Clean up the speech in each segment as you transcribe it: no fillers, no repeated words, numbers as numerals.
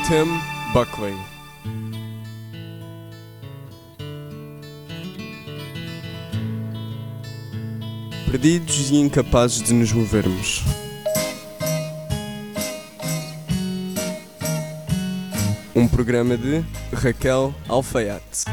Tim Buckley. Perdidos e incapazes de nos movermos. Um programa de Raquel Alfaiate.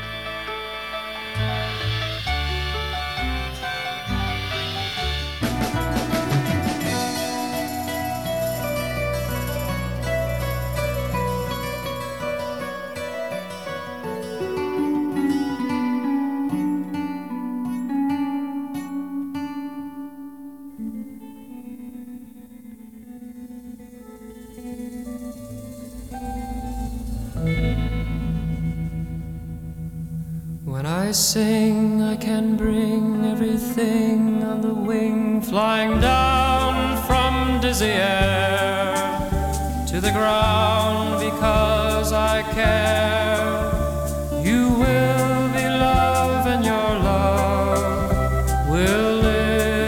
When I sing, I can bring everything on the wing, flying down from dizzy air to the ground because I care. You will be love and your love will live.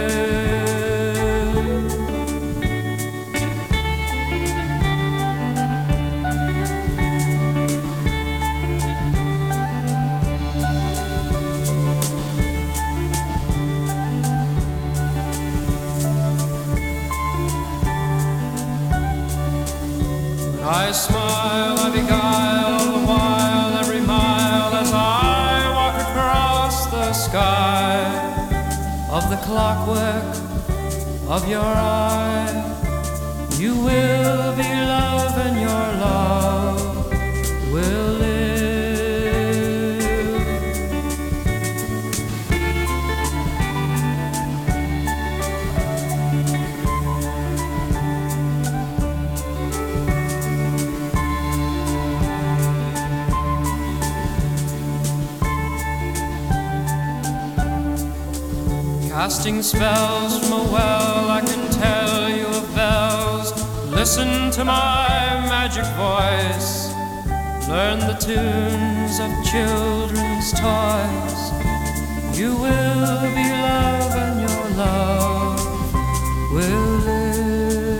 I smile, I beguile the while every mile as I walk across the sky of the clockwork of your eye. You will be love and your love will live. Casting spells from a well, I can tell you of bells. Listen to my magic voice. Learn the tunes of children's toys. You will be love and your love will live.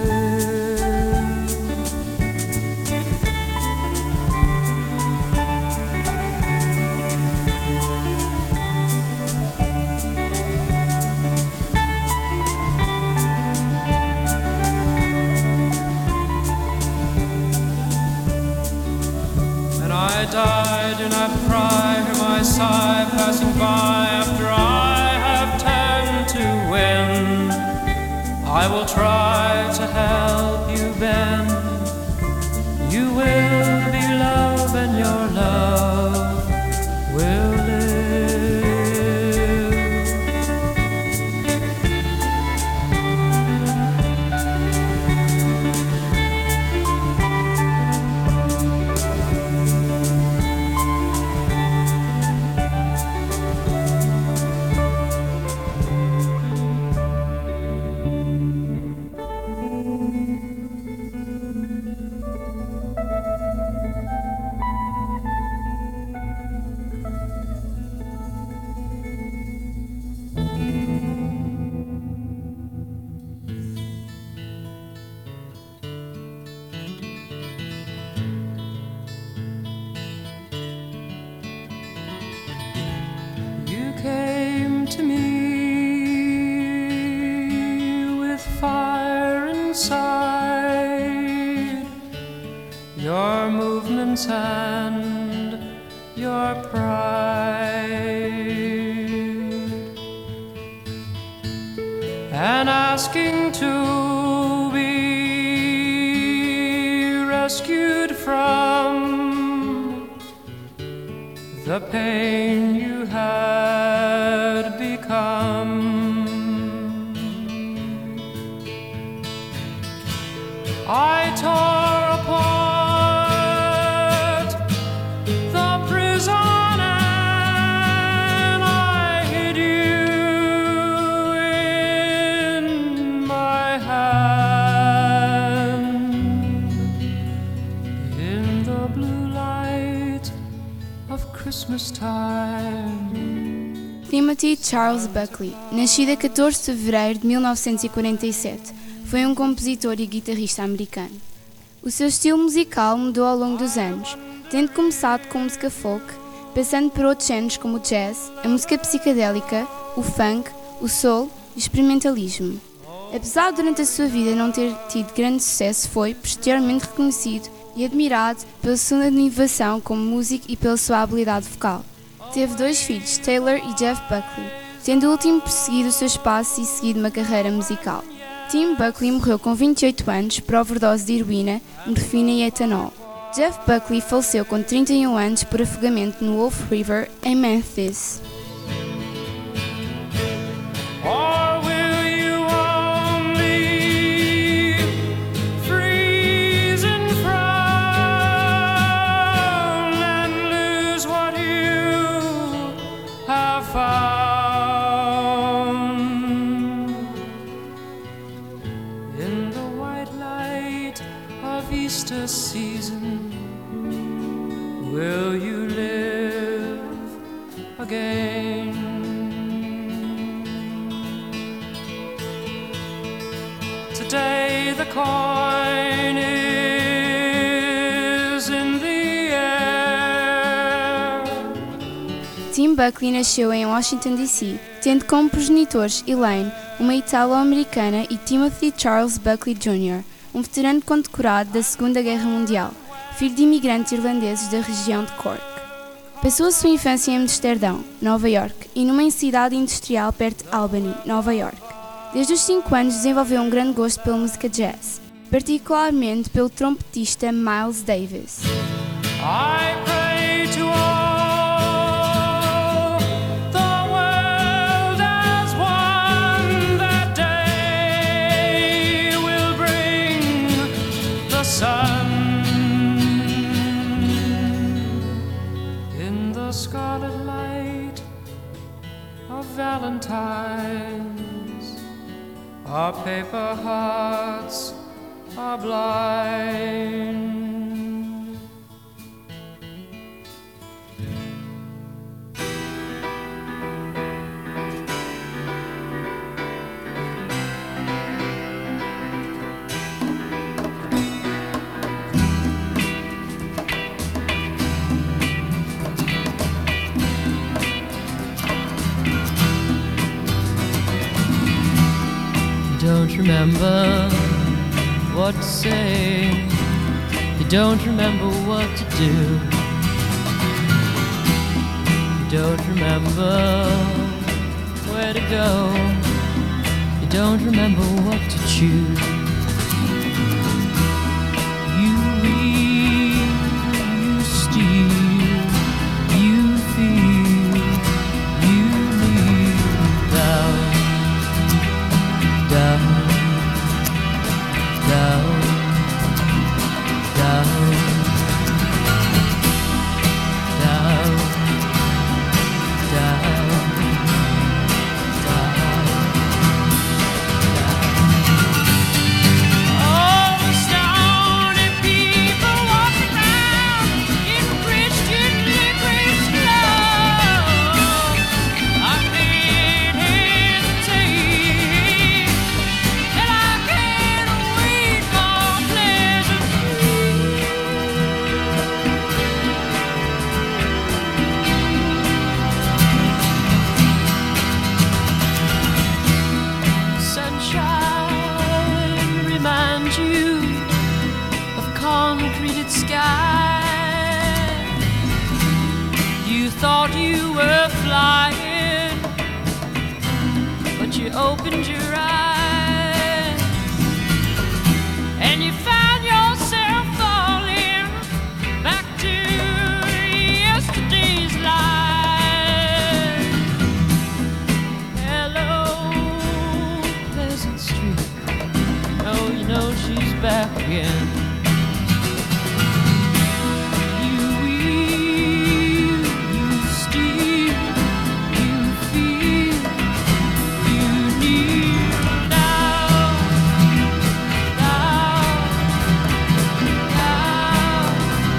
I die, do not cry, hear my sigh passing by after I have turned to win. I will try to help you bend. You will be love and your love will live. Came to me with fire inside, your movements and your pride, and asking to be rescued from the pain you had become. I tore apart the prison and I hid you in my hand. In the blue light of Christmas time. Timothy Charles Buckley, nascido a 14 de fevereiro de 1947, foi um compositor e guitarrista americano. O seu estilo musical mudou ao longo dos anos, tendo começado com música folk, passando por outros géneros como o jazz, a música psicadélica, o funk, o soul e o experimentalismo. Apesar de durante a sua vida não ter tido grande sucesso, foi posteriormente reconhecido e admirado pela sua inovação como músico e pela sua habilidade vocal. Teve 2 filhos, Taylor e Jeff Buckley, tendo o último perseguido o seu espaço e seguido uma carreira musical. Tim Buckley morreu com 28 anos por overdose de heroína, morfina e etanol. Jeff Buckley faleceu com 31 anos por afogamento no Wolf River, em Memphis. Or will you only freeze and frown and lose what you have found? In the white light of Easter season, will you live again? Today the coin is in the air. Tim Buckley nasceu em Washington, D.C., tendo como progenitores Elaine, uma italo-americana, e Timothy Charles Buckley Jr., um veterano condecorado da Segunda Guerra Mundial, filho de imigrantes irlandeses da região de Cork. Passou a sua infância em Amsterdão, Nova York, e numa cidade industrial perto de Albany, Nova York. Desde os 5 anos desenvolveu um grande gosto pela música jazz, particularmente pelo trompetista Miles Davis. I pray to all the world as one that day will bring the sun. In the scarlet light of Valentine's, our paper hearts are blind. Don't remember what to say. You don't remember what to do. You don't remember where to go. You don't remember what to choose. You read, you steal, you feel, you leave down. Down, down, down, down, down, down. All the stony people walk around in Christian licorice gloves. I can't hesitate, and I can't wait for pleasant sunshine reminds you of concreted sky. You thought you were flying, but you opened your eyes and you found yourself falling back to yesterday's life. Hello, Pleasant Street. Oh, you know she's back again. You wheel, you steal, you feel, you kneel down, down, down,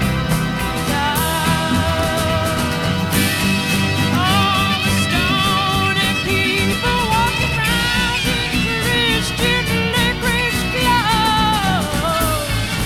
down. All the stony people walk around in Christian licorice gloves.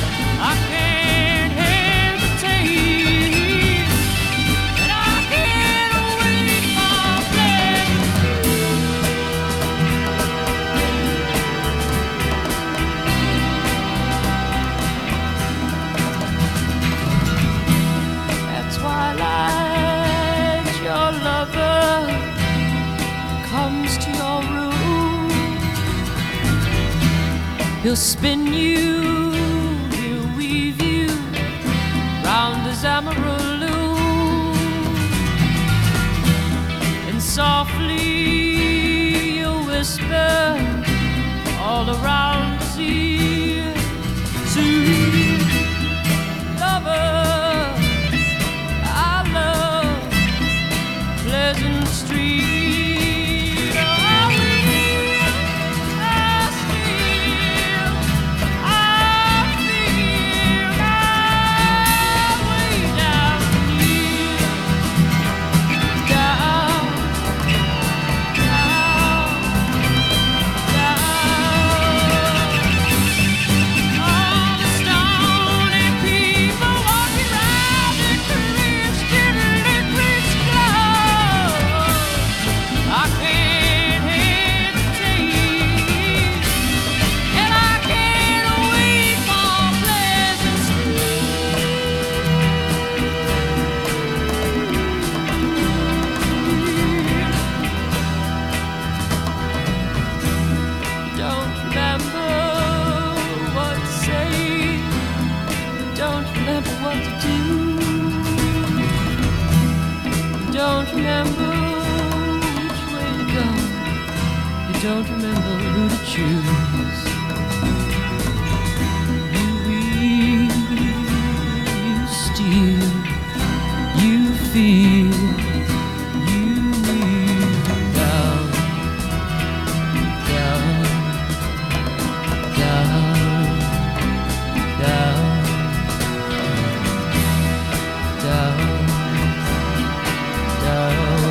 He'll spin you, he'll weave you round his emerald loom, and softly you'll whisper all around his ear, sweet lover, I love Pleasant Street. Don't remember who to choose. You weep, you steal, you feel, you weep down, down, down, down, down, down.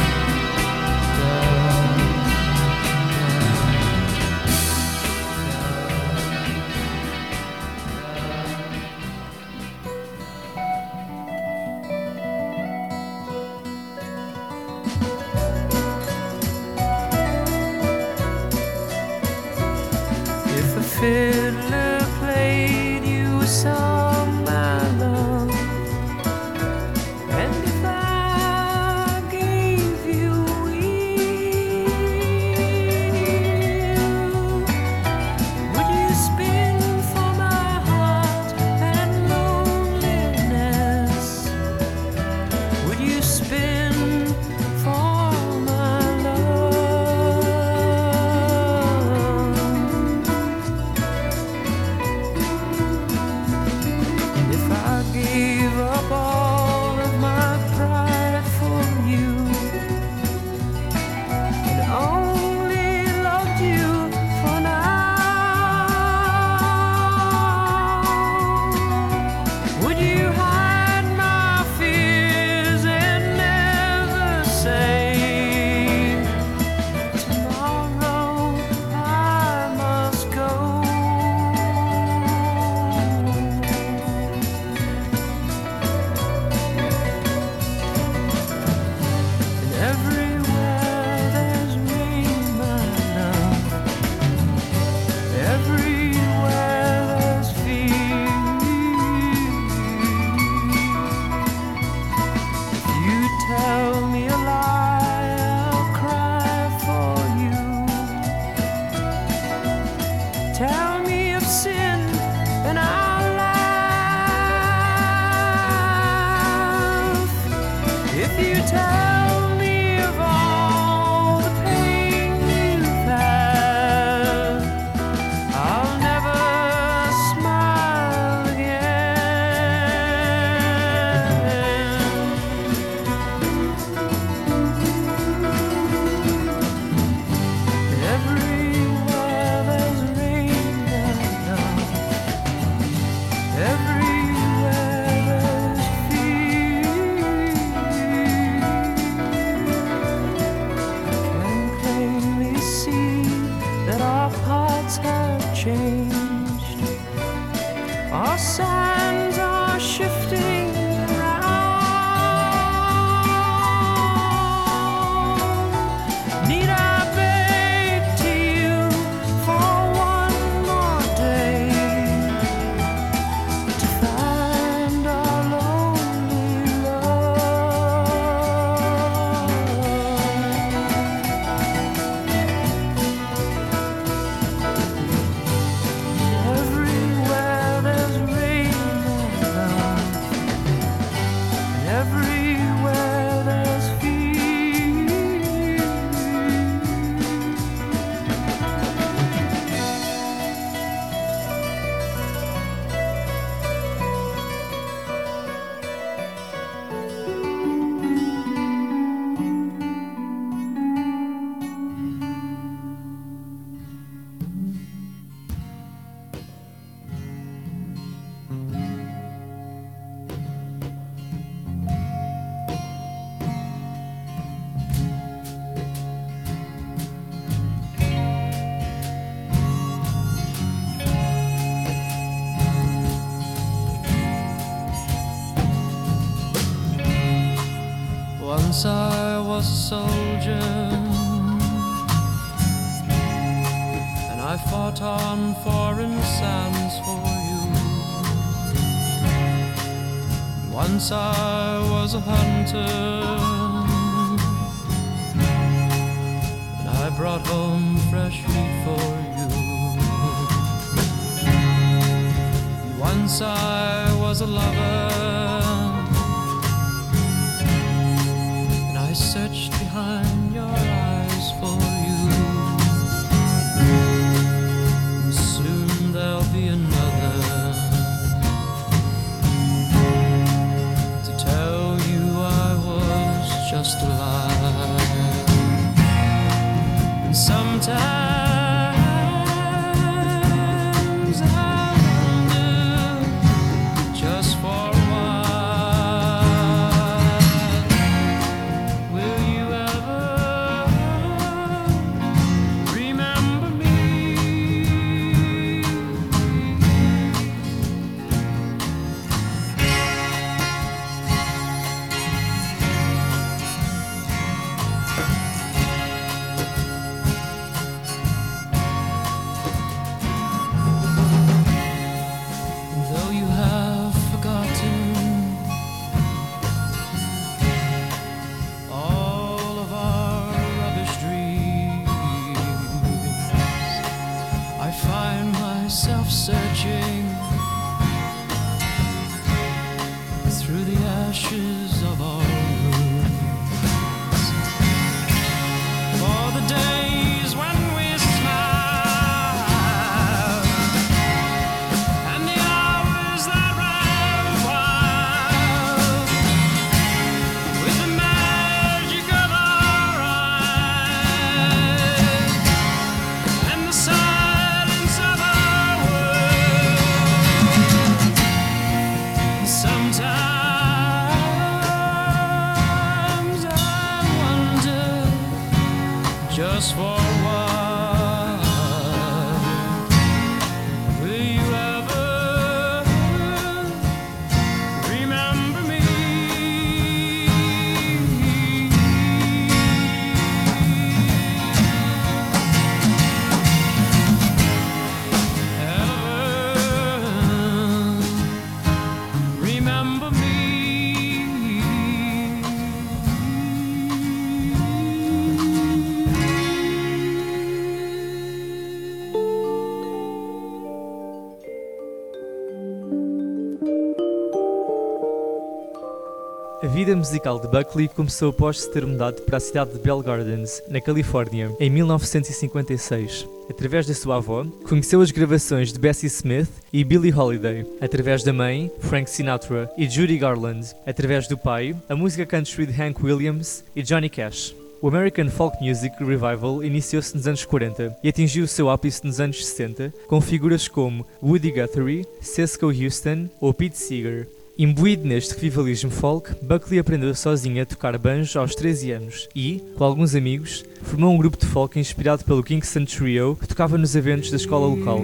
Fiddler played you a song, my love, and if I gave you a wheel, would you spin for my heart and loneliness? Would you spin for my gave up all of my pride for you and only loved you for now? Would you hide my fears and never say, tomorrow I must go? Tell me of sin and I'll laugh. If you tell me of all the pain you've had, I'll never smile again. Everywhere there's changed. Our sands are shifting around. Need I beg to you for one more day to find our lonely love? Once I was a soldier, and I fought on foreign sands for you. Once I was a hunter, and I brought home fresh meat for you. Once I was a lover, searched behind your eyes for you. Soon there'll be another to tell you I was just alive. And sometimes I wonder, just for searching through the ashes of our roots for the days when we smiled and the hours that ran wild with the magic of our eyes and the silence of our Sometimes I wonder, just for a while, will you ever remember me? Remember me. A vida musical de Buckley começou após se ter mudado para a cidade de Bell Gardens, na Califórnia, em 1956. Através da sua avó, conheceu as gravações de Bessie Smith e Billie Holiday. Através da mãe, Frank Sinatra e Judy Garland. Através do pai, a música country de Hank Williams e Johnny Cash. O American Folk Music Revival iniciou-se nos anos 40 e atingiu o seu ápice nos anos 60, com figuras como Woody Guthrie, Cisco Houston ou Pete Seeger. Imbuído neste revivalismo folk, Buckley aprendeu sozinho a tocar banjo aos 13 anos e, com alguns amigos, formou um grupo de folk inspirado pelo Kingston Trio que tocava nos eventos da escola local.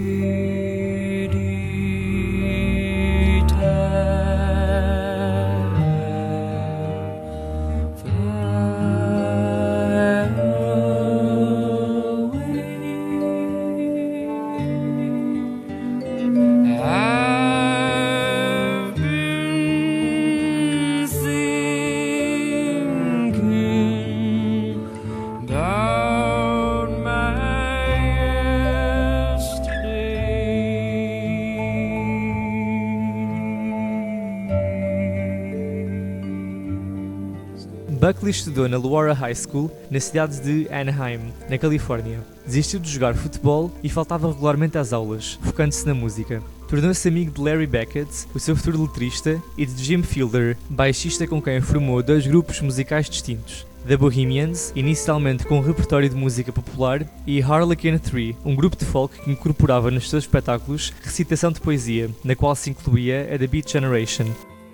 Buckley estudou na Loara High School, na cidade de Anaheim, na Califórnia. Desistiu de jogar futebol e faltava regularmente às aulas, focando-se na música. Tornou-se amigo de Larry Beckett, o seu futuro letrista, e de Jim Fielder, baixista com quem formou dois grupos musicais distintos. The Bohemians, inicialmente com um repertório de música popular, e Harlequin 3, um grupo de folk que incorporava nos seus espetáculos recitação de poesia, na qual se incluía a The Beat Generation.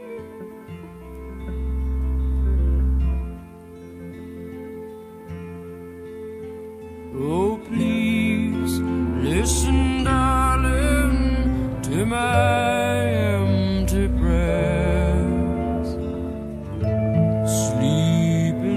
Oh, please listen, darling, to my empty prayers. Sleep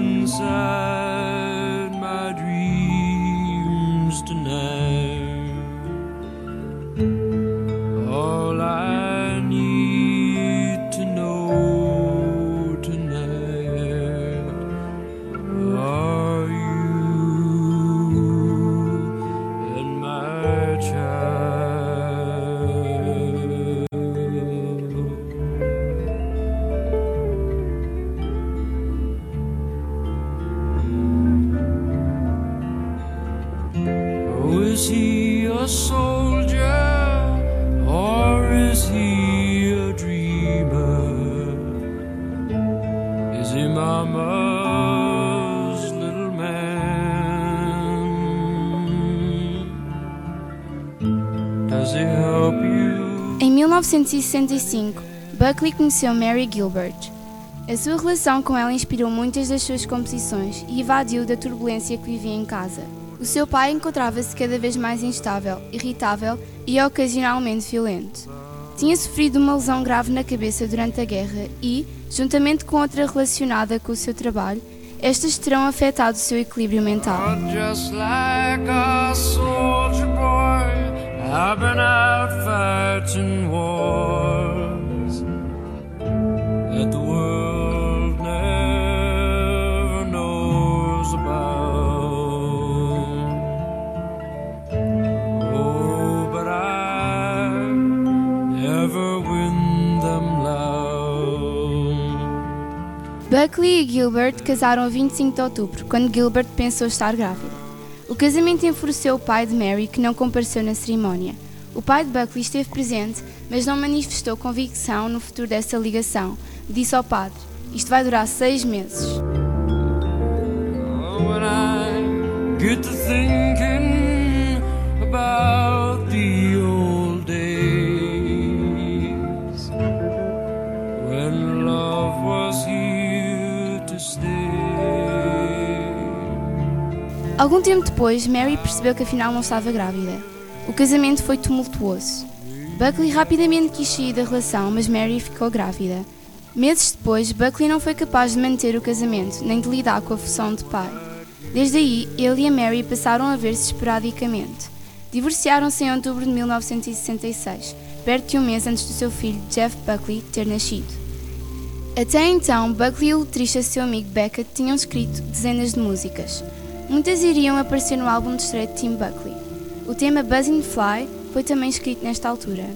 Does he help you? Em 1965, Buckley conheceu Mary Gilbert. A sua relação com ela inspirou muitas das suas composições e evadiu da turbulência que vivia em casa. O seu pai encontrava-se cada vez mais instável, irritável e ocasionalmente violento. Tinha sofrido uma lesão grave na cabeça durante a guerra e, juntamente com outra relacionada com o seu trabalho, estas terão afetado o seu equilíbrio mental. Just like a soldier boy, I've been out fighting wars that the world never knows about. Oh, but I never win them loud. Buckley e Gilbert casaram a 25 de outubro, quando Gilbert pensou estar grávida. O casamento enfureceu o pai de Mary, que não compareceu na cerimónia. O pai de Buckley esteve presente, mas não manifestou convicção no futuro dessa ligação. Disse ao padre: "Isto vai durar 6 meses." When I get to thinking about the old days when love was here to stay. Algum tempo depois, Mary percebeu que afinal não estava grávida. O casamento foi tumultuoso. Buckley rapidamente quis sair da relação, mas Mary ficou grávida. Meses depois, Buckley não foi capaz de manter o casamento, nem de lidar com a função de pai. Desde aí, ele e a Mary passaram a ver-se esporadicamente. Divorciaram-se em outubro de 1966, perto de um mês antes do seu filho, Jeff Buckley, ter nascido. Até então, Buckley e o letrista seu amigo Beckett tinham escrito dezenas de músicas. Muitas iriam aparecer no álbum de estreia de Tim Buckley. O tema Buzzing Fly foi também escrito nesta altura.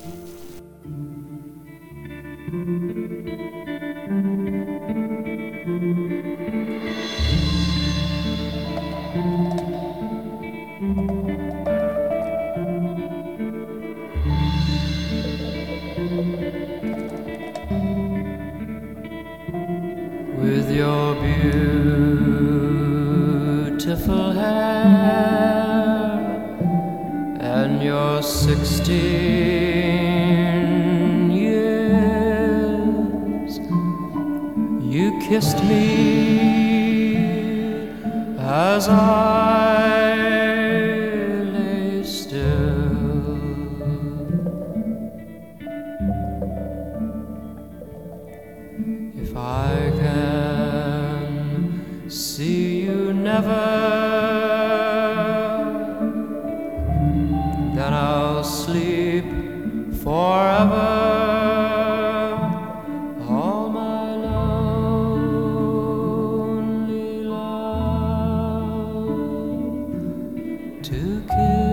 With your beautiful hair and your 16 years, you kissed me as I lay still. If I can see you never, then I'll sleep forever. All my lonely love to kill.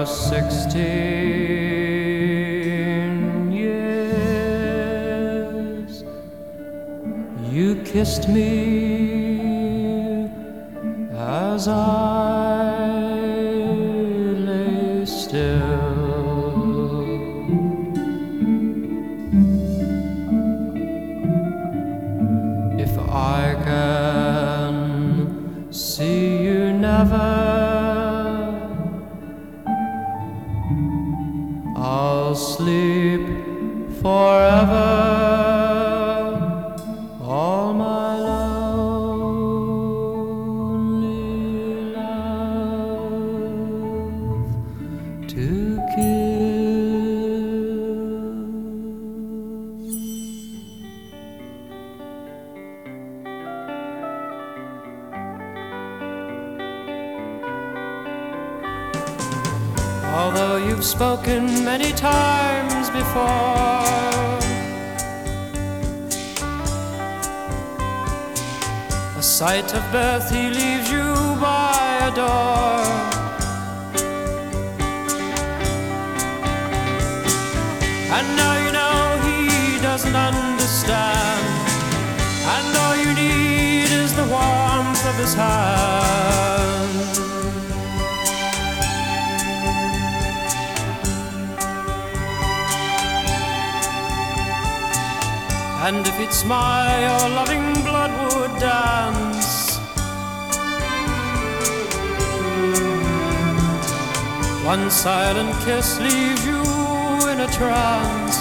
16 years. You kissed me as I lay still. If I can see you never, I'll sleep forever. All my lonely love to kill. Although you've spoken many times before, a sight of birth he leaves you by a door. And now you know he doesn't understand, and all you need is the warmth of his hand. And if he'd smile, your loving blood would dance. One silent kiss leaves you in a trance.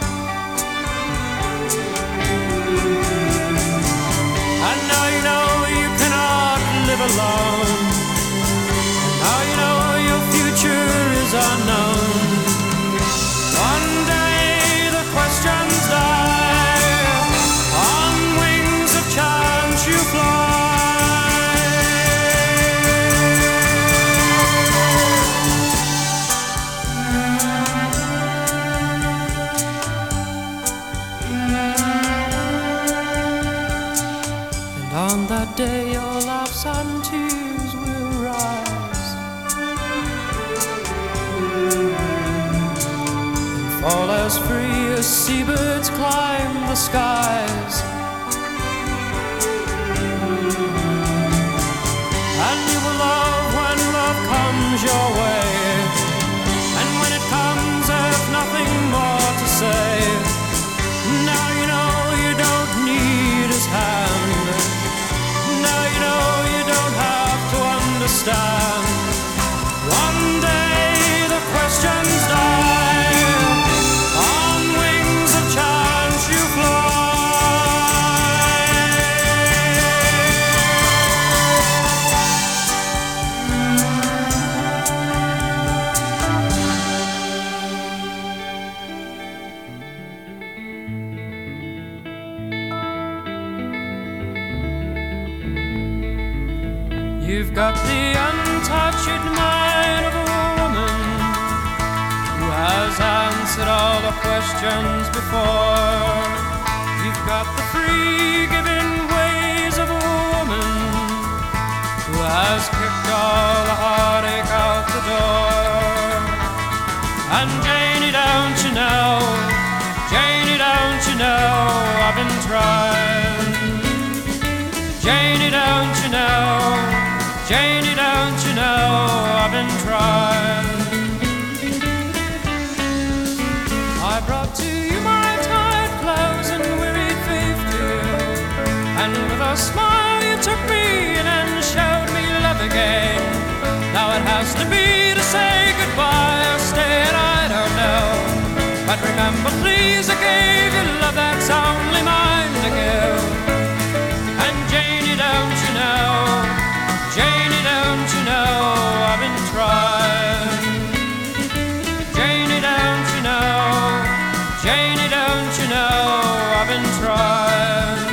And now you know you cannot live alone. And now you know your future is unknown. One day the questions die. On wings of chance you fly. And on that day your laughs and tears will rise, and fall as free as seabirds climb the skies. And you will love when love comes your way, and when it comes there's nothing more to say. Now you know you don't need his hand. Now you know you don't have to understand. One day the questions die. On wings of chance you fly. You've got the untouched mind of a woman who has answered all the questions before. You've got the free-giving ways of a woman who has kicked all the heartache out the door. And Janie, don't you know, Janie, don't you know, I've been trying. Janie, don't you know, Janie, don't you know, I've been trying. I brought to you my tired clothes and wearied faith too, and with a smile you took me in and showed me love again. Now it has to be to say goodbye or stay and I don't know, but remember please I gave you love that's only mine to give. And Janie, don't you know, Janie, don't you know, I've been trying. Janie, don't you know, Janie, don't you know, I've been trying.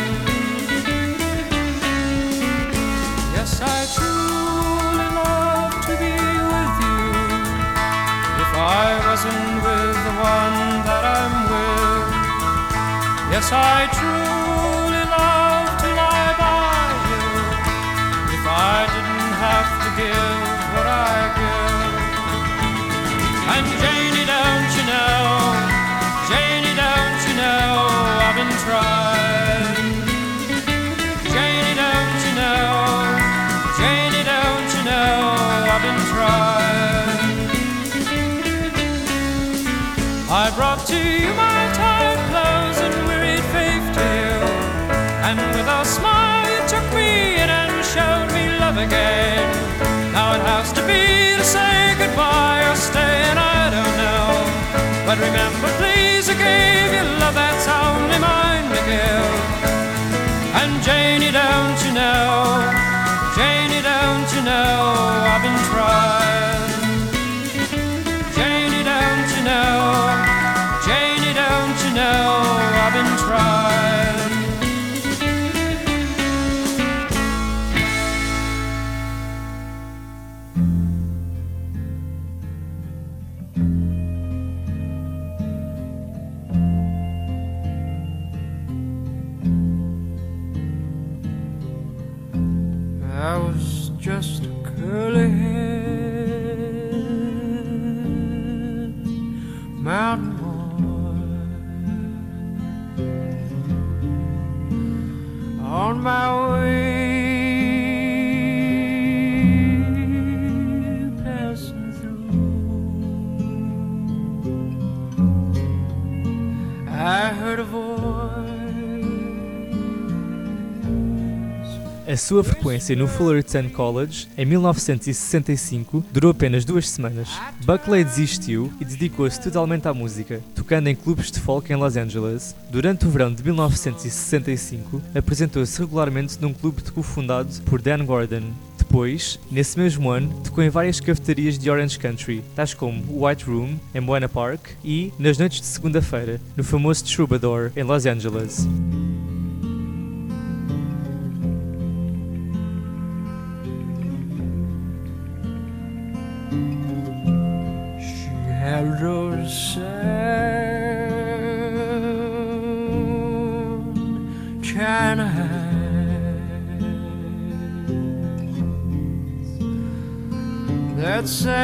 Yes, I truly love to be with you. If I wasn't with the one that I'm with, yes, I truly love to lie by you. If I didn't have to give what I give, again. Now it has to be to say goodbye or stay, and I don't know. But remember, please, I gave you love that's only mine to give. And Janie, don't you know, Janie, don't you know, I've been trying. Janie, don't you know, Janie, don't you know, I've been trying. I was just a curly-haired mountain boy on my way passing through. I heard a voice. A sua frequência no Fullerton College, em 1965, durou apenas 2 semanas. Buckley desistiu e dedicou-se totalmente à música, tocando em clubes de folk em Los Angeles. Durante o verão de 1965, apresentou-se regularmente num clube cofundado por Dan Gordon. Depois, nesse mesmo ano, tocou em várias cafetarias de Orange Country, tais como o White Room, em Buena Park, e, nas noites de segunda-feira, no famoso Troubadour, em Los Angeles. China that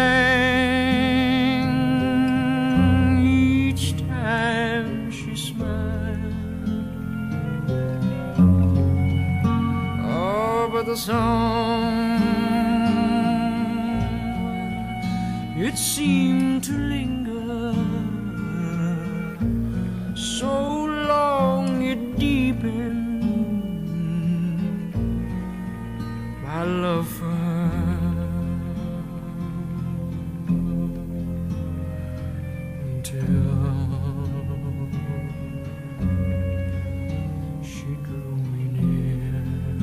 sang each time she smiled. Oh, but the song, it seemed to linger so long it deepened my love for her. Until she drew me near.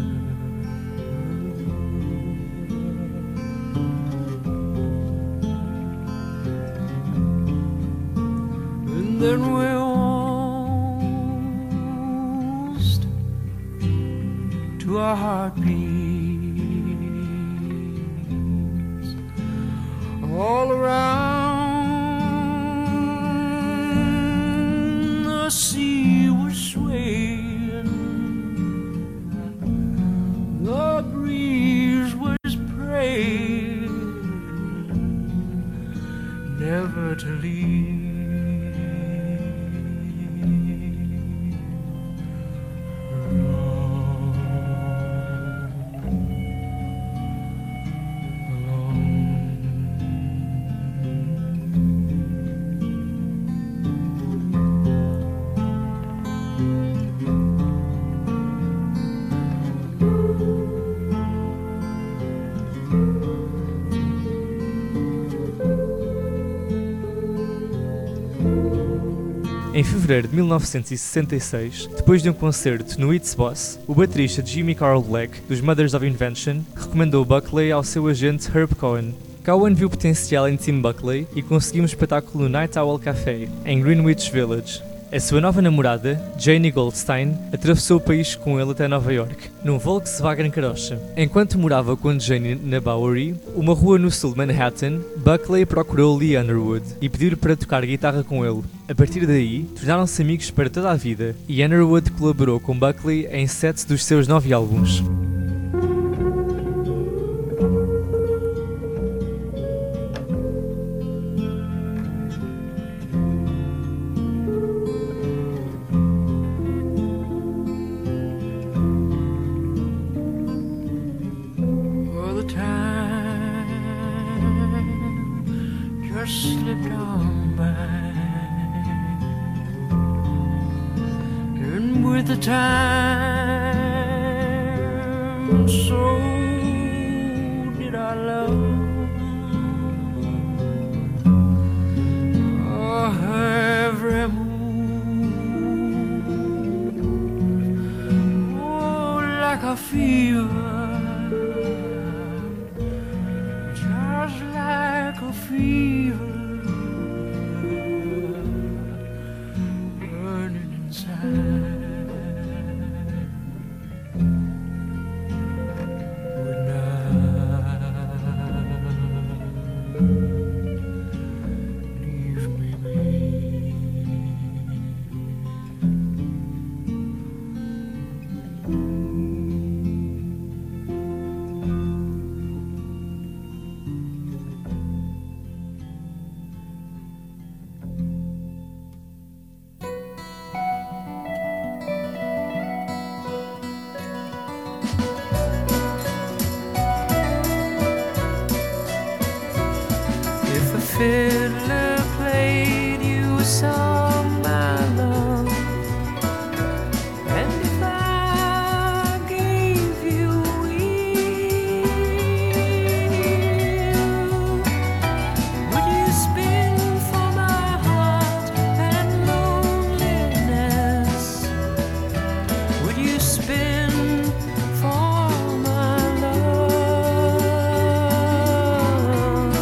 And then we waltzed to our heartbeats all around. The sea was swaying, the breeze was praying never to leave. Em fevereiro de 1966, depois de um concerto no It's Boss, o baterista Jimmy Carl Black, dos Mothers of Invention, recomendou Buckley ao seu agente Herb Cohen. Cohen viu potencial em Tim Buckley e conseguiu um espetáculo no Night Owl Café, em Greenwich Village. A sua nova namorada, Janie Goldstein, atravessou o país com ele até Nova York, num Volkswagen Karossa. Enquanto morava com Janie na Bowery, uma rua no sul de Manhattan, Buckley procurou Lee Underwood e pediu-lhe para tocar guitarra com ele. A partir daí, tornaram-se amigos para toda a vida, e Underwood colaborou com Buckley em 7 dos seus 9 álbuns. Slipped on by, and with the time so fiddler played you a song, my love, and if I gave you ear, would you spin for my heart and loneliness? Would you spin for my love?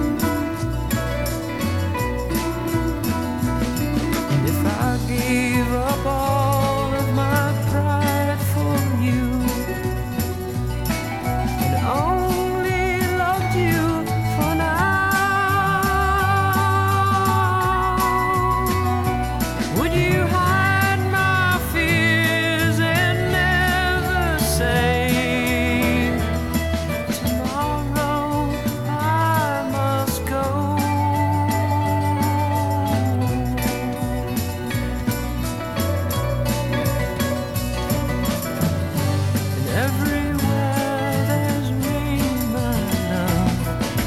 If I gave up all of my pride for you and only loved you for now, would you hide my fears and never say, tomorrow I must go? And everywhere there's rain, my love,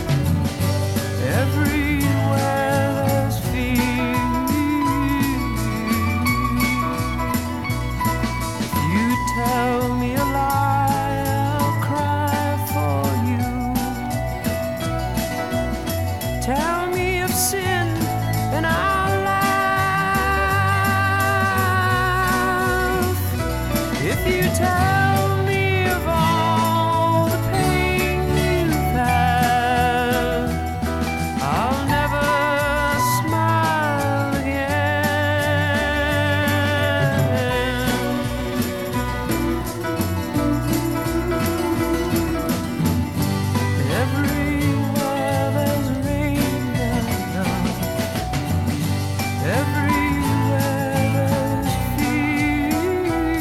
everywhere there's fear. If you tell me a lie, I'll cry for you. Tell me of sin and I'll laugh. If you tell me of all the pain you've had, I'll never smile again. Everywhere there's rain, my love, everywhere there's fear.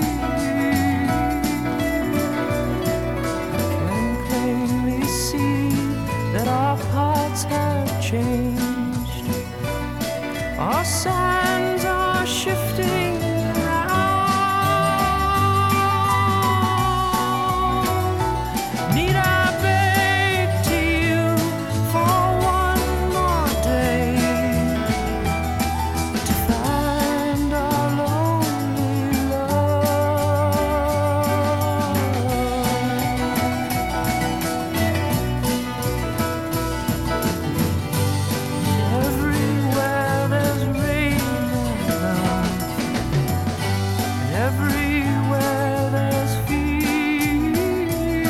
Can plainly see that our paths have changed. Our sands are shifting around. Need I beg to you for one more day to find our lonely love? Everywhere there's rain, my love, and everywhere there's fear.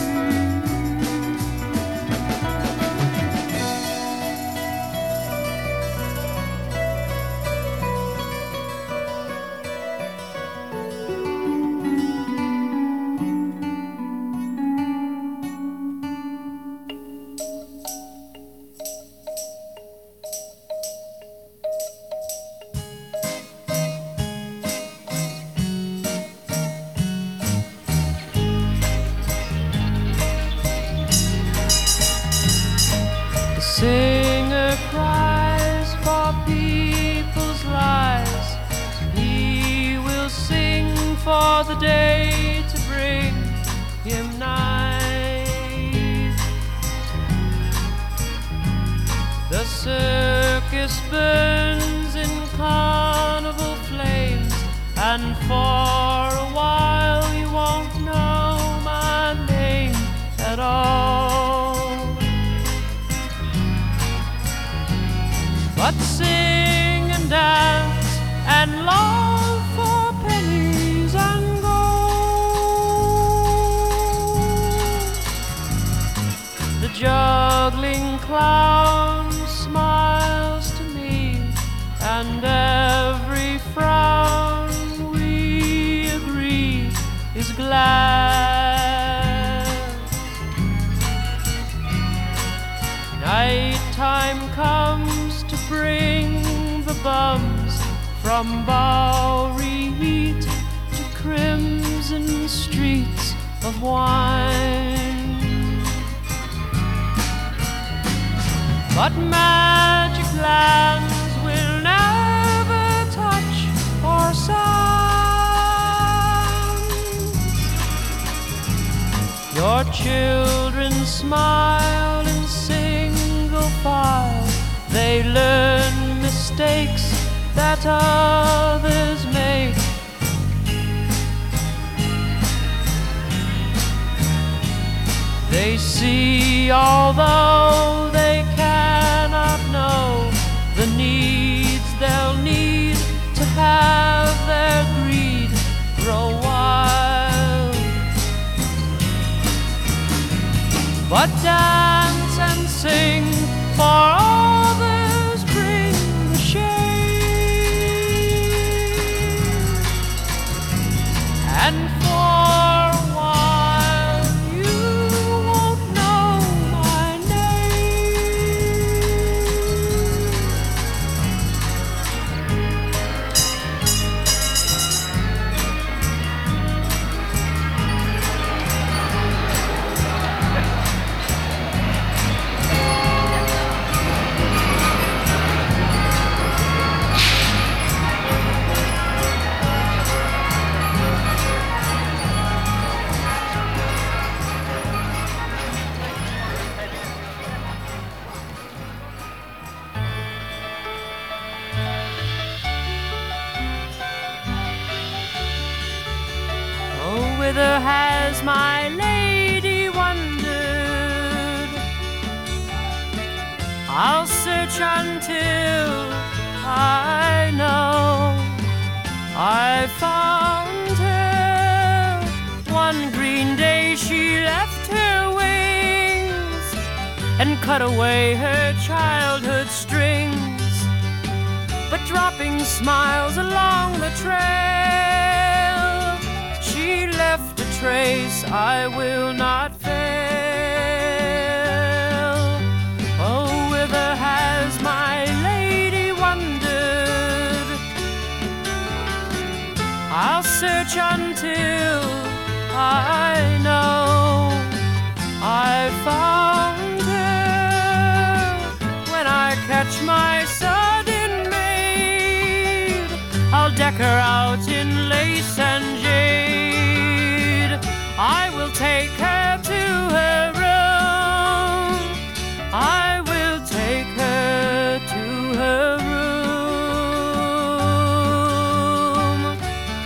The singer cries for people's lives. He will sing for the day to bring him nigh. The circus burns in carnival flames, and for a while you won't know my name at all. But sing and dance and long for pennies and gold. The juggling clown smiles to me, and every frown we agree is glad. Nighttime comes to bring the bums from Bowery heat to crimson streets of wine. But magic lands will never touch or sound. Your children smile in single file They learn mistakes that others make. They see, although they cannot know, the needs they'll need to have their greed grow wild. But dance and sing, for others bring the shade. And for a while you won't know my Whither has my lady wandered? I'll search until I know I found her. One green day she left her wings and cut away her childhood strings, but dropping smiles along the trail, she left a trace I will not fail. Oh, whither has my lady wandered? I'll search until I know I found her. When I catch my sudden maid, I'll deck her out in lace and jade. I will take her to her room. I will take her to her room.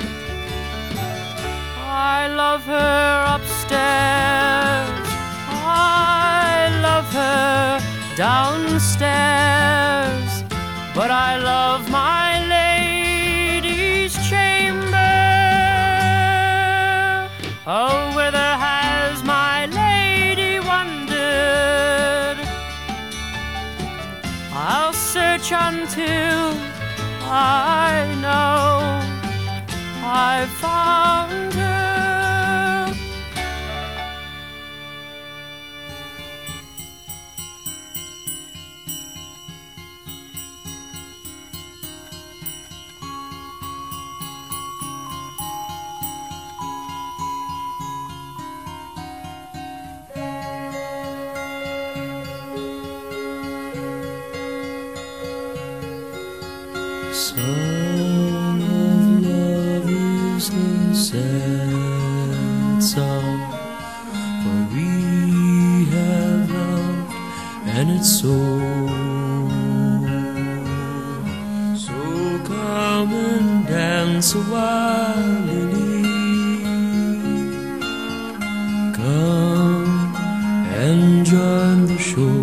I love her upstairs, I love her downstairs, but I love my lady's chamber. Oh, whither has my lady wandered? I'll search until I know I found her. Song of love is a sad song, for we have loved and it's so come and dance a while, Lily. Come and join the show.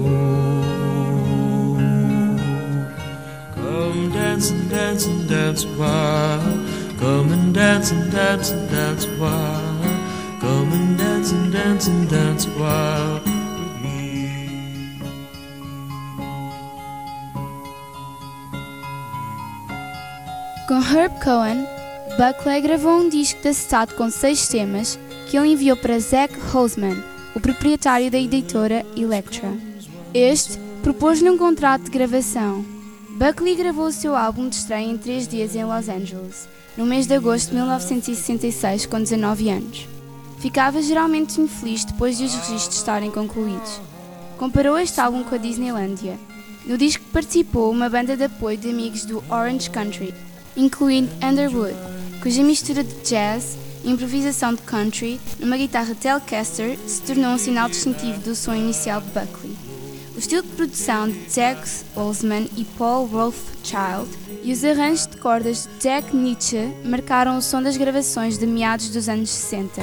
Dance and dance and dance a while. Come and dance and dance and dance a while. Come and dance and dance and dance a while with me. Com Herb Cohen, Buckley gravou disco de acetato com 6 temas que ele enviou para Zach Holzman, o proprietário da editora Elektra. Este propôs-lhe um contrato de gravação. Buckley gravou o seu álbum de estreia em 3 dias em Los Angeles, no mês de agosto de 1966, com 19 anos. Ficava geralmente infeliz depois de os registros estarem concluídos. Comparou este álbum com a Disneylândia. No disco participou uma banda de apoio de amigos do Orange Country, incluindo Underwood, cuja mistura de jazz e improvisação de country numa guitarra Telecaster se tornou um sinal distintivo do som inicial de Buckley. O estilo de produção de Jack Holzman e Paul Rothchild e os arranjos de cordas de Jack Nitzsche marcaram o som das gravações de meados dos anos 60.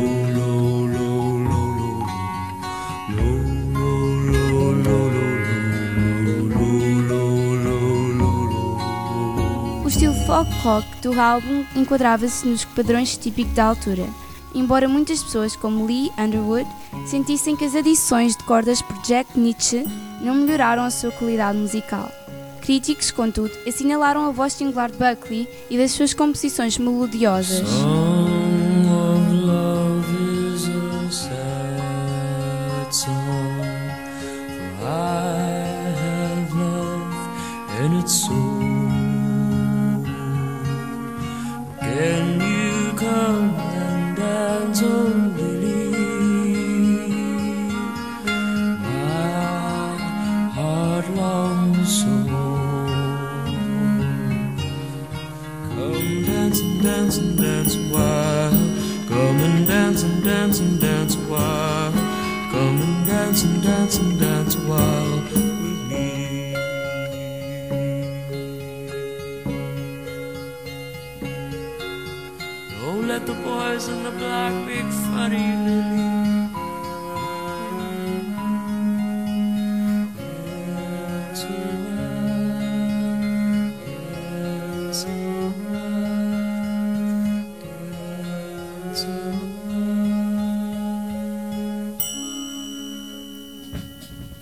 O estilo folk rock do álbum enquadrava-se nos padrões típicos da altura, embora muitas pessoas, como Lee Underwood, sentissem que as adições de cordas por Jack Nitzsche não melhoraram a sua qualidade musical. Críticos, contudo, assinalaram a voz singular de Buckley e das suas composições melodiosas. Song of love is a sad song, for I have love in its soul. Can you come and dance, oh Lily? My heart longs so. Come dance and dance and dance a while. Come and dance and dance and dance a while. Come and dance and dance and dance a while with me. Don't let the boys in the block make fun of you, Lily. Dance a while, dance a while, dance a while.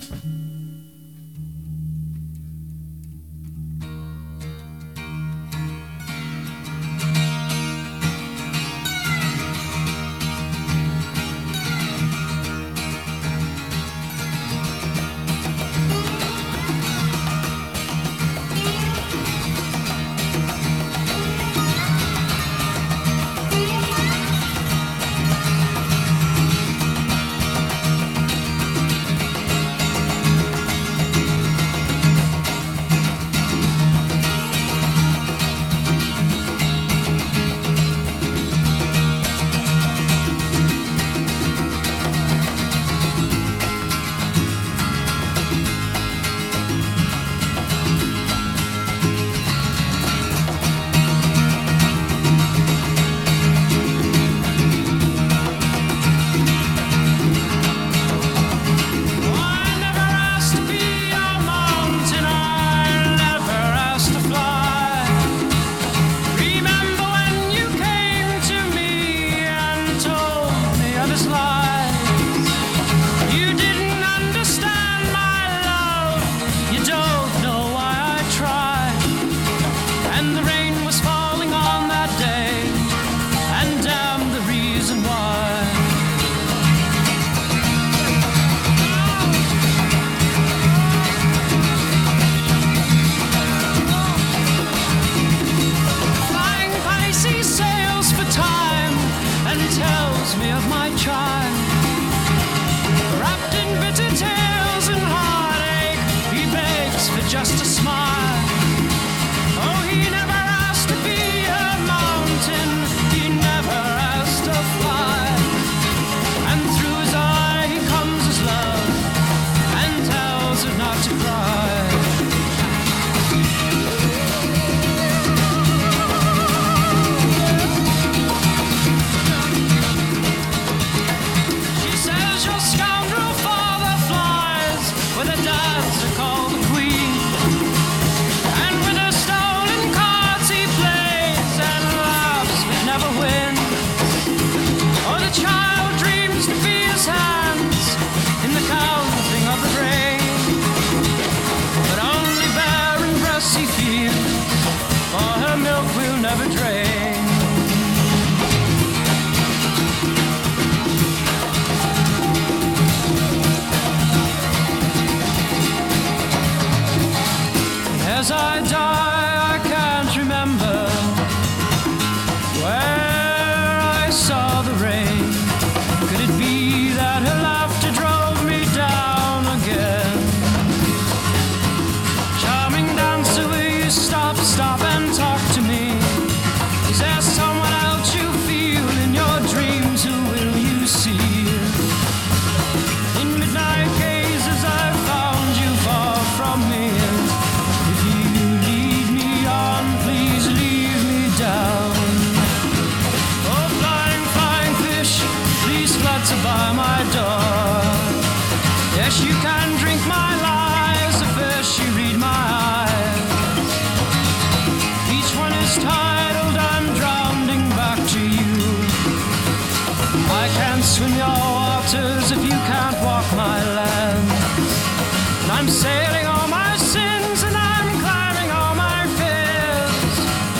can't walk my land. And I'm sailing all my sins and I'm climbing all my fears.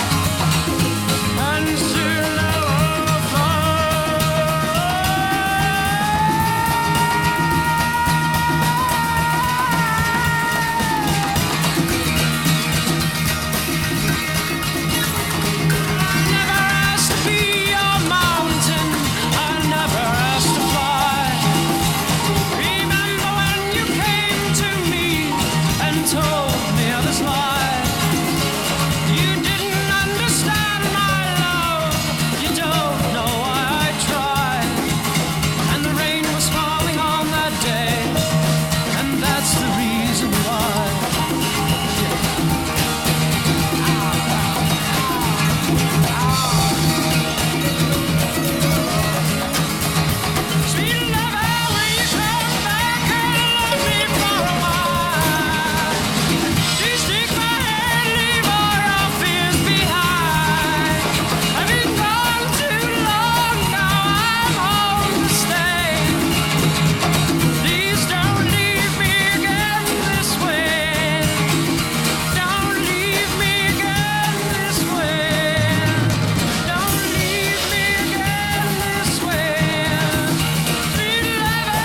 And soon they'll overflow. I never asked to be your mountain. I never asked to fly. Remember when you came to me and told me of this life? You didn't understand my love. You don't know why I tried. And the rain was falling on that day, and that's the reason why. Sweet lover, will you come back and love me for a while? Please take my hand, leave all your fears behind. I've been gone too long, now I'm home to stay. Please don't leave me again this way. Don't leave me again this way. Don't leave me again this way. Sweet lover.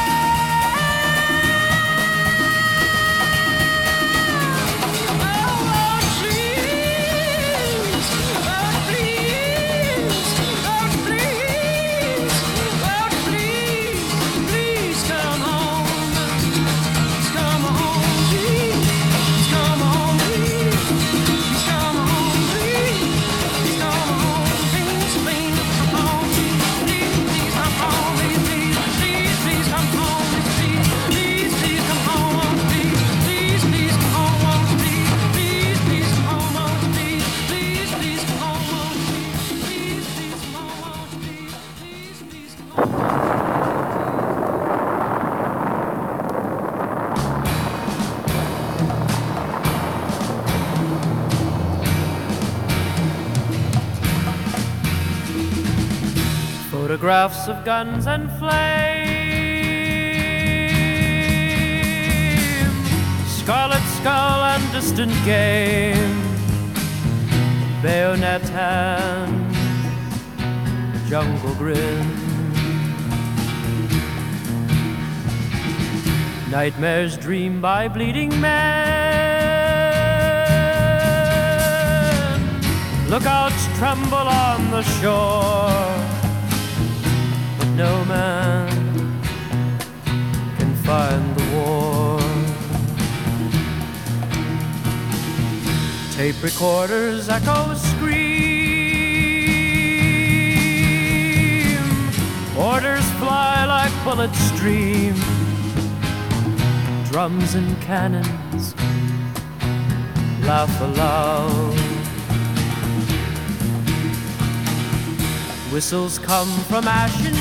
Photographs of guns and flame, scarlet skull and distant game, bayonet hand, jungle grin, nightmares dreamed by bleeding men, lookouts tremble on the shore. No man can find the war. Tape recorders echo scream, orders fly like bullets stream, drums and cannons laugh aloud. Whistles come from ashen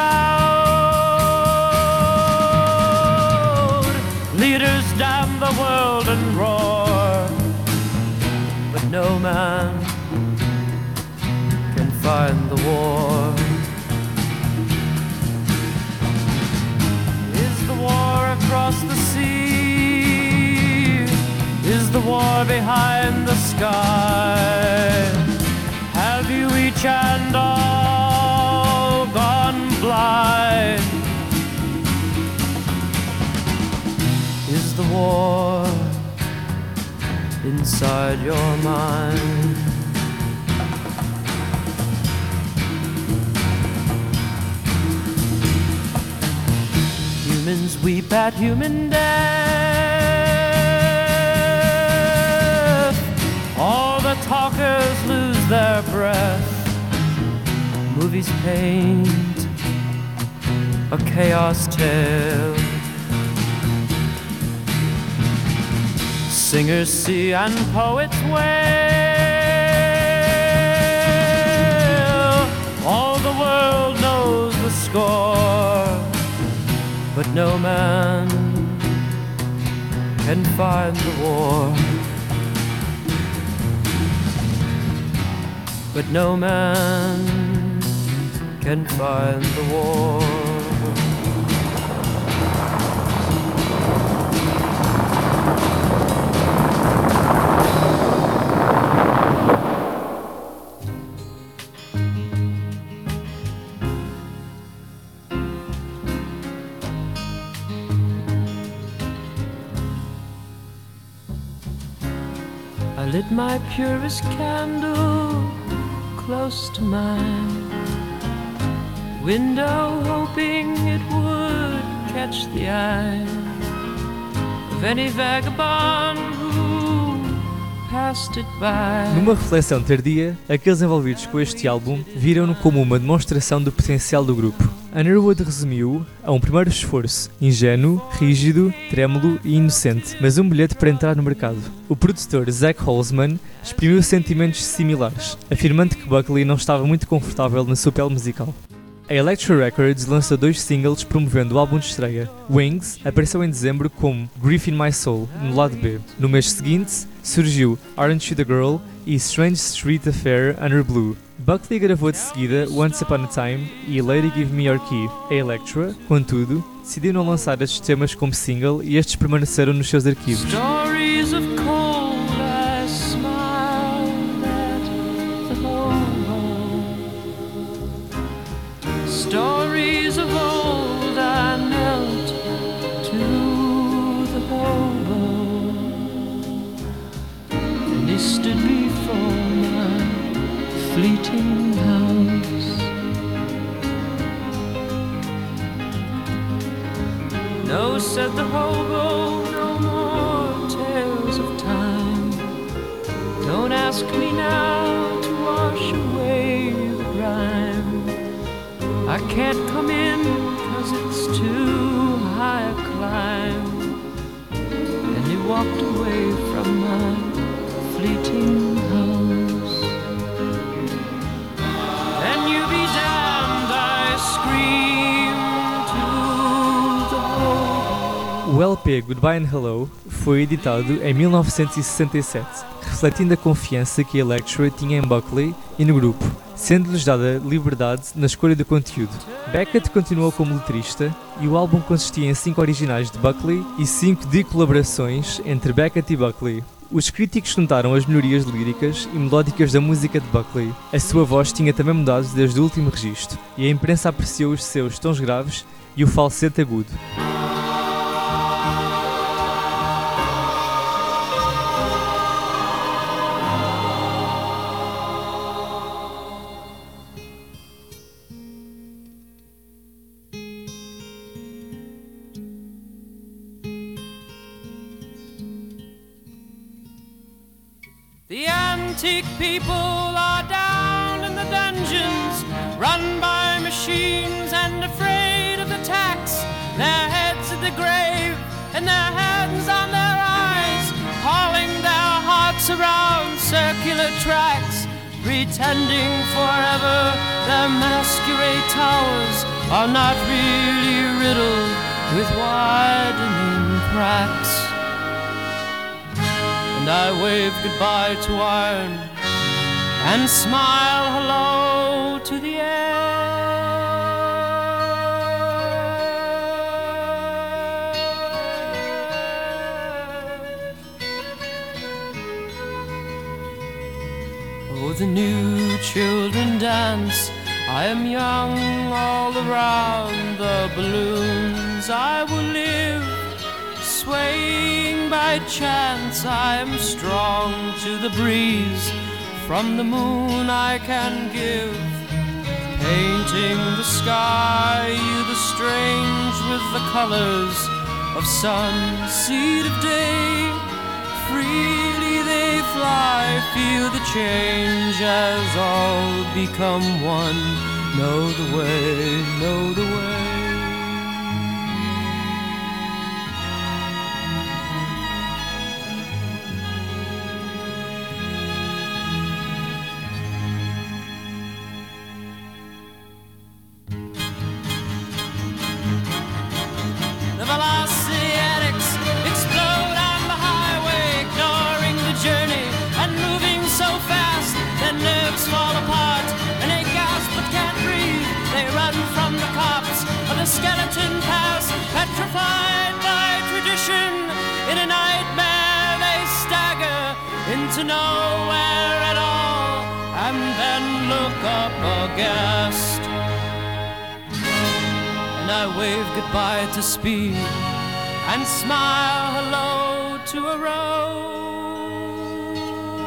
shroud. Leaders damn the world and roar, but no man can find the war. Is the war across the sea? Is the war behind the sky? Have you each and all gone blind? Is the war inside your mind? Humans weep at human death. All the talkers lose their breath. Movies paint a chaos tale. Singers see and poets wail. All the world knows the score, but no man can find the war. But no man can find the war. I lit my purest candle close to mine window, hoping it would catch the eye of any vagabond who passed it by. Numa reflexão tardia, aqueles envolvidos com este álbum viram-no como uma demonstração do potencial do grupo. Underwood resumiu a um primeiro esforço, ingênuo, rígido, trêmulo e inocente, mas um bilhete para entrar no mercado. O produtor Zach Holzman exprimiu sentimentos similares, afirmando que Buckley não estava muito confortável na sua pele musical. A Elektra Records lançou 2 singles promovendo o álbum de estreia. Wings apareceu em dezembro como Grief in My Soul, no lado B. No mês seguinte, surgiu Aren't You the Girl e Strange Street Affair Under Blue. Buckley gravou de seguida Once Upon a Time e Lady Give Me Your Key. A Elektra, contudo, decidiu não lançar estes temas como single e estes permaneceram nos seus arquivos. Stories of cold, I smiled at the hobo. Stories of old, I knelt to the hobo, and he stood before my fleeting house. No, said the hobo, no more tales of time. Don't ask me now to wash away the grime. I can't come in 'cause it's too high a climb. And he walked away from my fleeting house. And you be damned, I screamed to the hobo. O LP Goodbye and Hello foi editado em 1967, refletindo a confiança que a Elektra tinha em Buckley e no grupo, sendo-lhes dada liberdade na escolha do conteúdo. Beckett continuou como letrista e o álbum consistia em 5 originais de Buckley e 5 de colaborações entre Beckett e Buckley. Os críticos notaram as melhorias líricas e melódicas da música de Buckley. A sua voz tinha também mudado desde o último registro, e a imprensa apreciou os seus tons graves e o falsete agudo. The antique people are down in the dungeons, run by machines and afraid of the tax. Their heads in the grave and their hands on their eyes, hauling their hearts around circular tracks, pretending forever their masquerade towers are not really riddled with widening cracks. And I wave goodbye to iron and smile hello to the air. Oh, the new children dance. I am young all around the balloons. I will live swaying by chance. I am strong to the breeze. From the moon I can give, painting the sky, you the strange with the colors of sun, seed of day. Freely they fly, feel the change as all become one. Know the way, know the way. Skeleton pass, petrified by tradition. In a nightmare they stagger into nowhere at all, and then look up aghast. And I wave goodbye to speed and smile hello to a rose.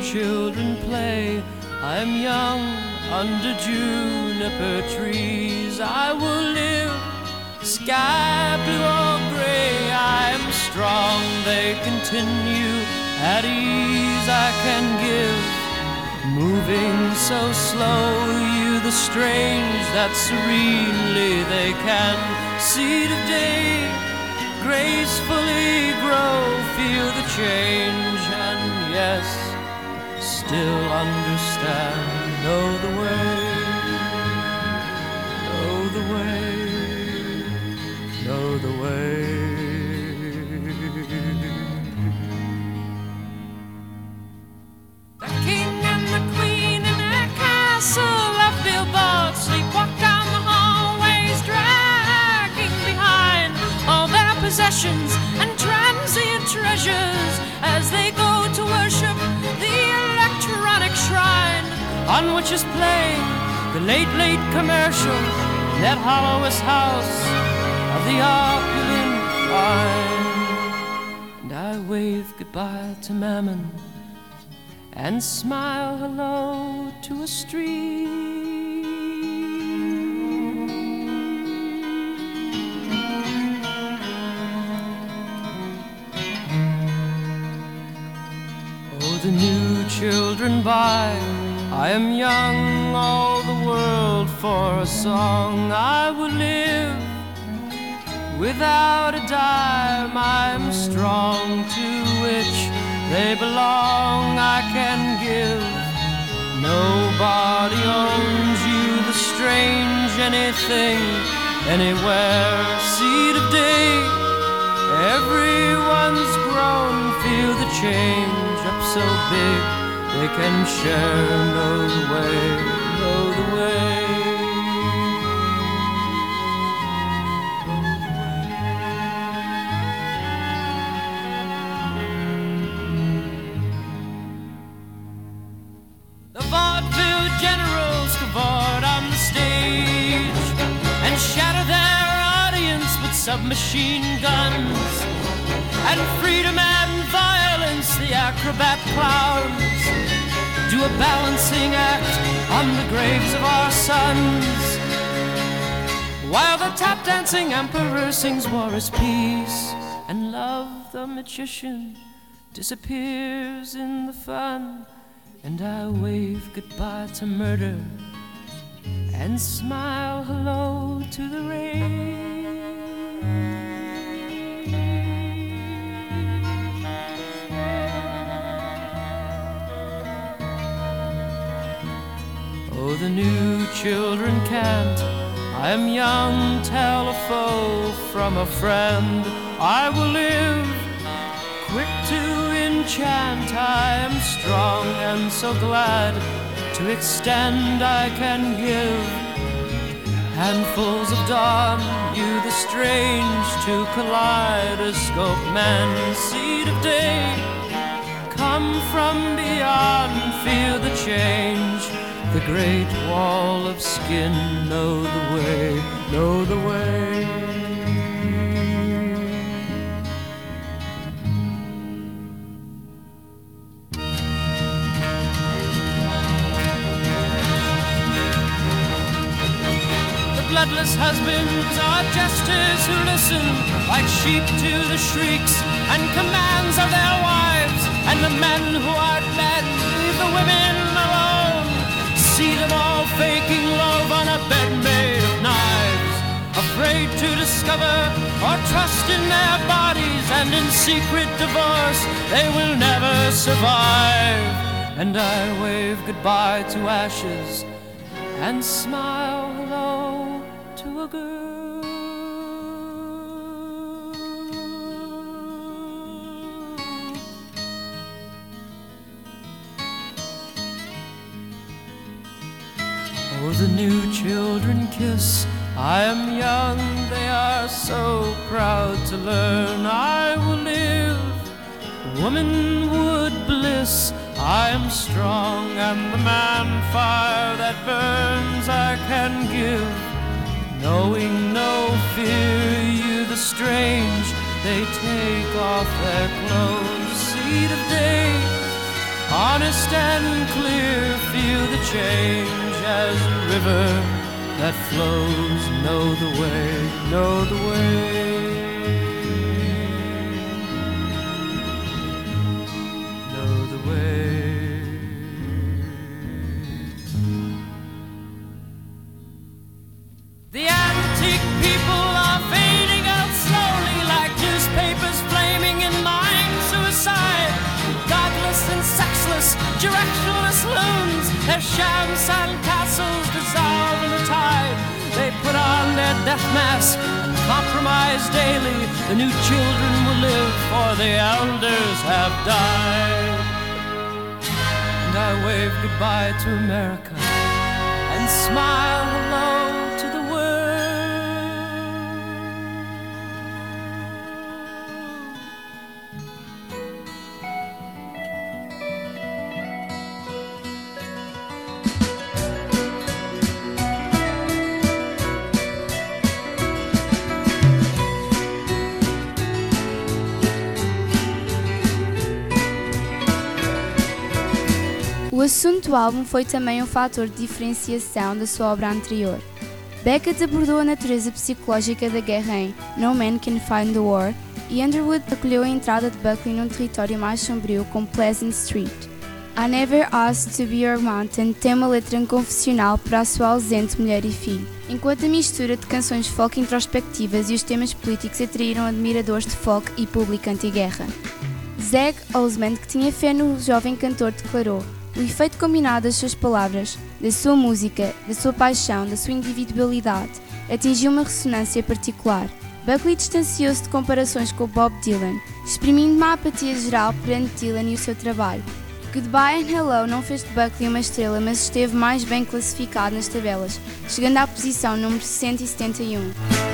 children play. I am young under juniper trees. I will live, sky blue or gray. I am strong, they continue. At ease I can give, moving so slow, you the strange that serenely they can. Seed of day, gracefully grow, feel the change, and yes, still understand, know the way, know the way, know the way. The king and the queen in their castle of billboards sleepwalk down the hallways, dragging behind all their possessions and transient treasures as they go to worship the electronic shrine on which is playing the late, late commercial in that hollowest house of the opulent vine. And I wave goodbye to Mammon and smile hello to a street. Oh, the new children by, I am young, all the world for a song. I will live without a dime. I'm strong, to which they belong. I can give, nobody owns you. The strange, anything, anywhere. Seed of day, everyone's grown. Feel the change up so big they can share. Know the way, know the way. The vaudeville generals cavort on the stage and shatter their audience with submachine guns. And freedom and violence, the acrobat clowns do a balancing act on the graves of our sons, while the tap dancing emperor sings war is peace, and love the magician disappears in the fun. And I wave goodbye to murder and smile hello to the rain. Oh, the new children can't, I am young, tell a foe from a friend. I will live, quick to enchant. I am strong and so glad to extend. I can give handfuls of dawn, you the strange, to kaleidoscope man. Seed of day, come from beyond, feel the change. The great wall of skin, know the way, know the way. The bloodless husbands are jesters who listen like sheep to the shrieks and commands of their wives, and the men who are dead leave the women alone. See them all faking love on a bed made of knives, afraid to discover or trust in their bodies, and in secret divorce they will never survive. And I wave goodbye to ashes and smile hello to a girl. Oh, the new children kiss. I am young, they are so proud to learn. I will live, womanhood bliss. I am strong, and the man fire that burns I can give. Knowing no fear, you the strange, they take off their clothes. Seed of day, honest honest and clear, feel the change as a river that flows. Know the way, know the way. Know the way. The antique people are fading out slowly like newspapers flaming in mine suicide. Godless and sexless, directionless loons, their sham sandcastles dissolve in the tide. They put on their death mask and compromise daily. The new children will live, for the elders have died. And I wave goodbye to America and smile hello to the world. O assunto do álbum foi também um fator de diferenciação da sua obra anterior. Beckett abordou a natureza psicológica da guerra em No Man Can Find the War e Underwood acolheu a entrada de Buckley num território mais sombrio como Pleasant Street. I Never Asked to Be Your Mountain tem uma letra confessional para a sua ausente mulher e filho, enquanto a mistura de canções folk introspectivas e os temas políticos atraíram admiradores de folk e público anti-guerra. Zach Osmond, que tinha fé no jovem cantor, declarou: o efeito combinado das suas palavras, da sua música, da sua paixão, da sua individualidade, atingiu uma ressonância particular. Buckley distanciou-se de comparações com Bob Dylan, exprimindo uma apatia geral perante Dylan e o seu trabalho. Goodbye and Hello não fez de Buckley uma estrela, mas esteve mais bem classificado nas tabelas, chegando à posição número 171.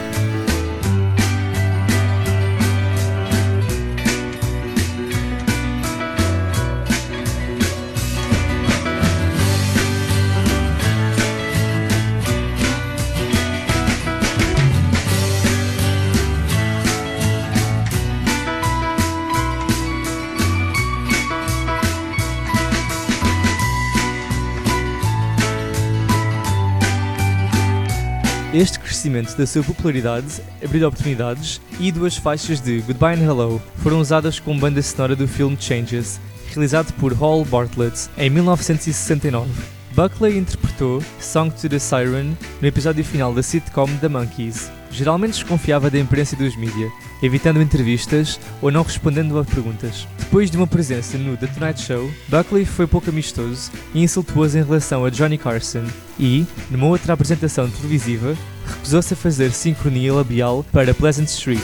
Este crescimento da sua popularidade abriu oportunidades e duas faixas de Goodbye and Hello foram usadas como banda sonora do filme Changes, realizado por Hall Bartlett em 1969. Buckley interpretou Song to the Siren no episódio final da sitcom The Monkees. Geralmente desconfiava da imprensa e dos mídia, evitando entrevistas ou não respondendo a perguntas. Depois de uma presença no The Tonight Show, Buckley foi pouco amistoso e insultuoso em relação a Johnny Carson e, numa outra apresentação televisiva, recusou-se a fazer sincronia labial para Pleasant Street.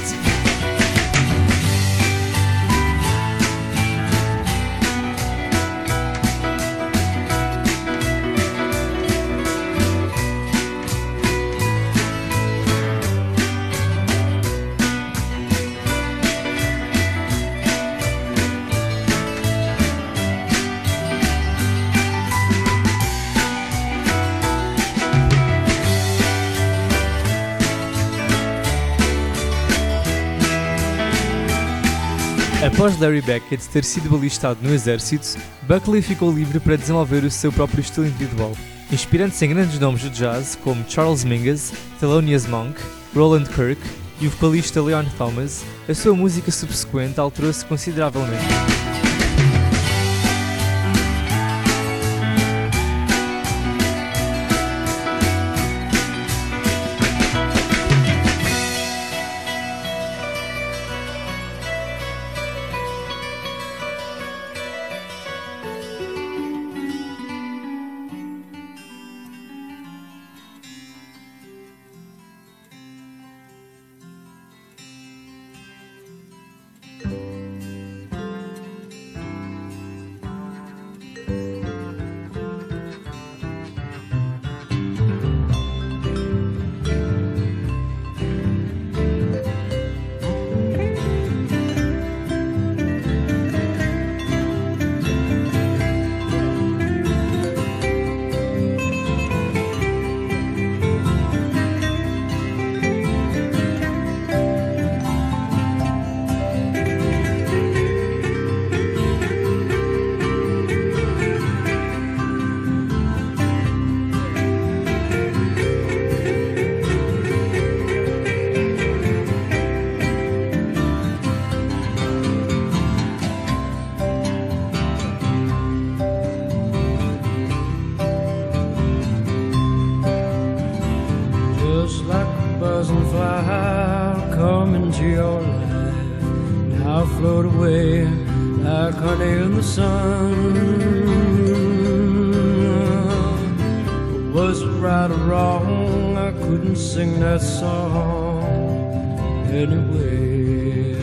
Após Larry Beckett ter sido alistado no exército, Buckley ficou livre para desenvolver o seu próprio estilo individual, inspirando-se em grandes nomes do jazz como Charles Mingus, Thelonious Monk, Roland Kirk e o vocalista Leon Thomas. A sua música subsequente alterou-se consideravelmente. float away like honey in the sun. Was it right or wrong? I couldn't sing that song anyway.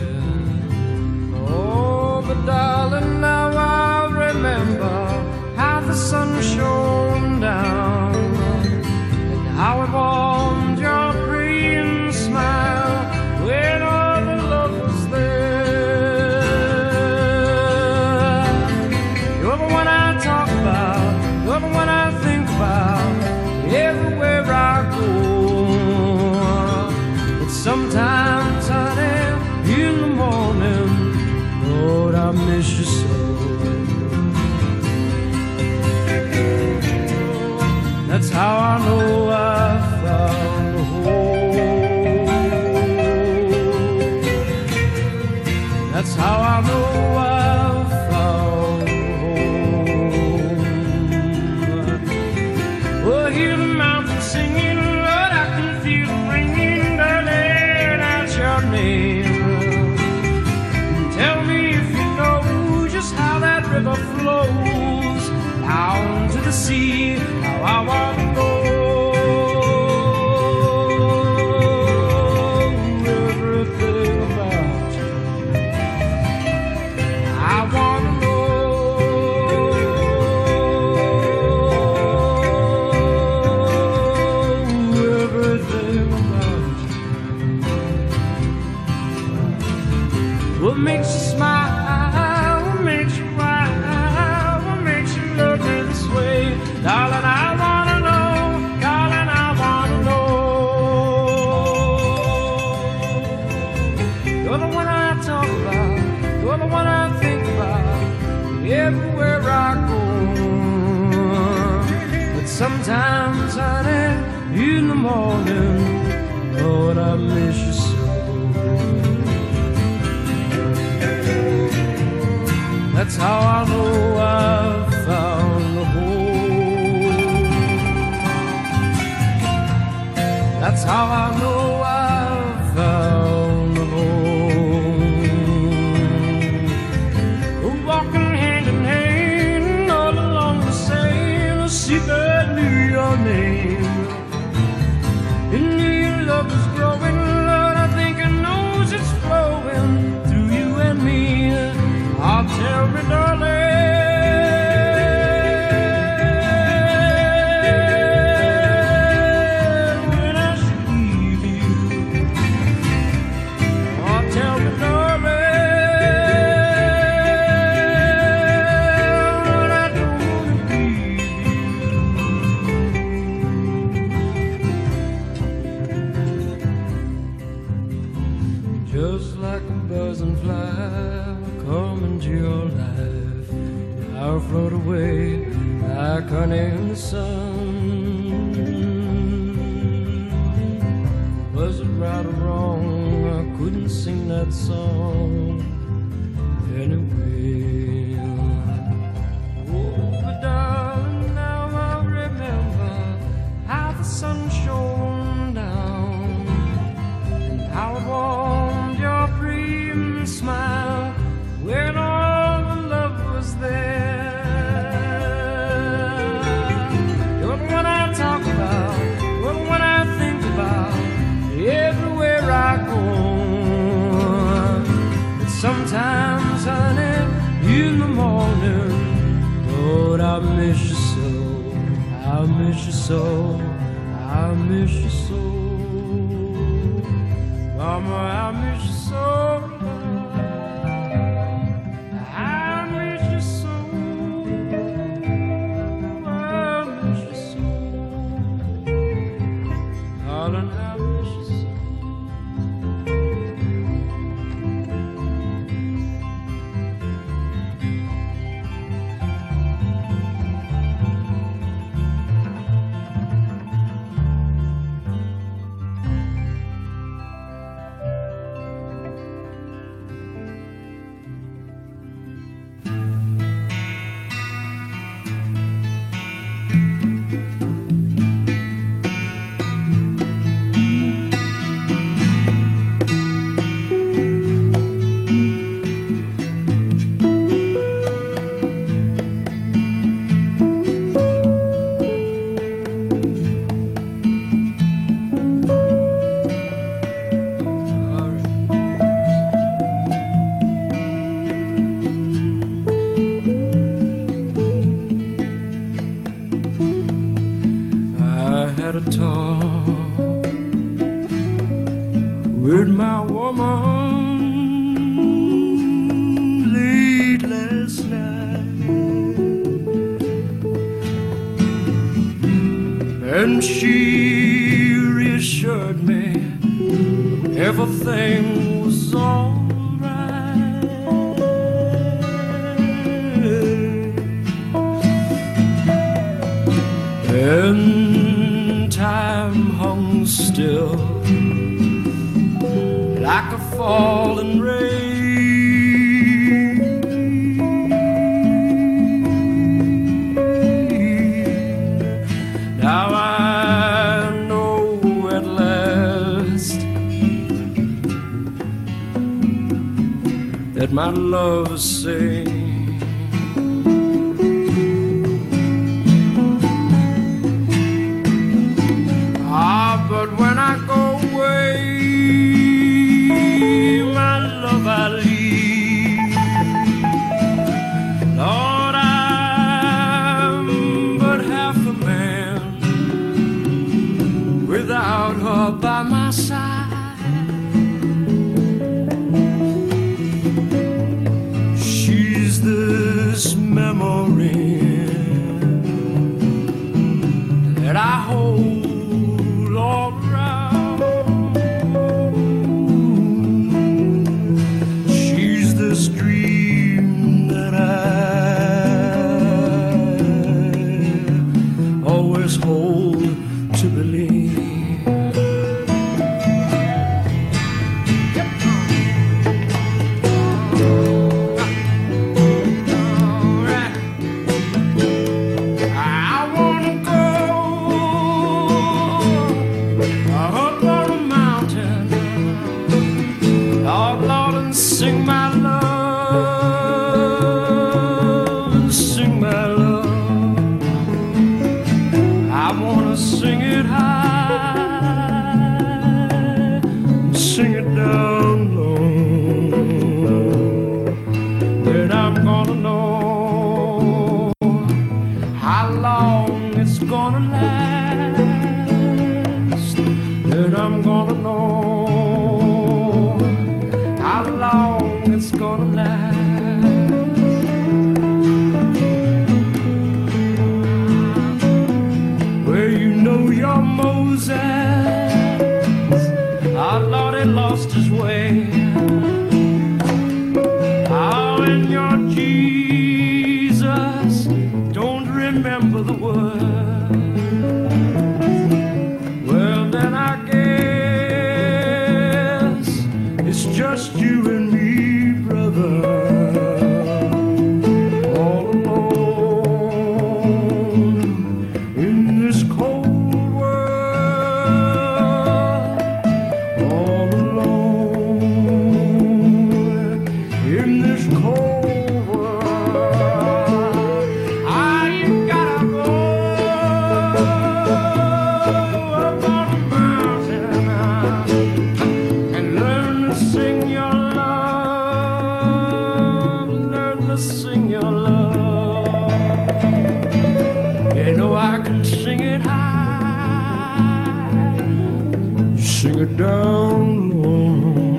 Oh, but darling, now I remember how the sun shone down and how it warmed your green smile when all the love was there. You're the one I talk about, you're the one I think about everywhere I go. But sometimes, honey, in the morning, Lord, I miss you so. That's how I know I found a home. That's how I know I found a home. Oh, hear the mountains singing, Lord, I can feel it ringing, darling, that's your name. Tell me if you know just how that river flows down to the sea, how I want to go. Everything about you, I want to know. Everything about you. What makes you smile? What makes you cry? What makes you look me this way? Darling, I wanna know. Darling, I wanna know. You're the one I talk about. You're the one I think about everywhere I go. But sometimes, honey, in the morning, Lord, I miss you so. That's how I know I've found a home. That's how I know I've found a home. Walking hand in hand all along the Seine, a seabird knew your name. And knew your love was growing, Lord, I think I knows it's flowing through you and me. Oh, tell me, darling, when I should leave you. Oh, tell me, darling, when I don't want to leave you. Just like a buzzing fly, come into your life, I'll float away like honey in the sun. Was it right or wrong? I couldn't sing that song anyway. Oh, but darling, now I remember how the sun shone down and how it warmed your dream smile when all the love was there. You're the one I talk about, you're the one I think about everywhere I go. But sometimes, honey, in the morning, Lord, I miss you so. I miss you so. I miss you so. Mama, I miss you so. talk with my woman late last night, and she reassured me everything was alright. And time hung still like a falling rain. Now I know at last that my love is safe. But when I go away, my love I leave. Lord, I'm but half a man without her by my side. She's this memory that I hold all around. She's this dream that I always hold to believe. Sing my love, sing my love. I wanna sing it high, sing it down low. Then I'm gonna know how long it's gonna last. Then I'm gonna know it's gonna last. Well, you know your Moses, our Lord had lost his way. Oh, and your Jesus don't remember the word. Well, then I guess it's just you and me, all alone in this cold world, all alone in this cold world. I gotta go up on the mountain and learn to sing your sing your love. You know I can sing it high, sing it down low.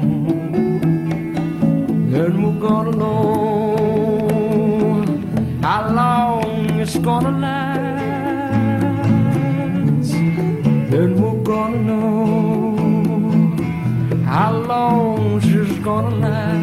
Then we're gonna know how long it's gonna last. Then we're gonna know how long she's gonna last.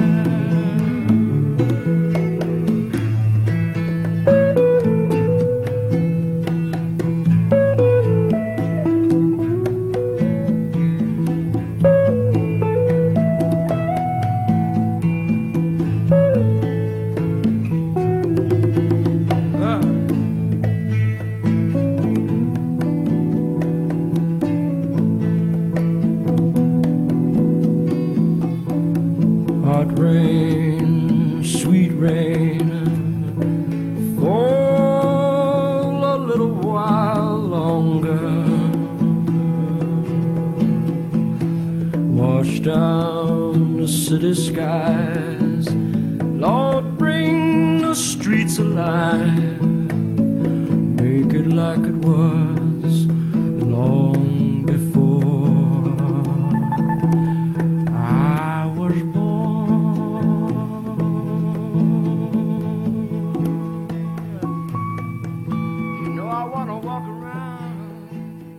Hot rain, sweet rain, fall a little while longer. Wash down the city skies, Lord, bring the streets alive. Make it like it was a long before I was born. You know I wanna walk around.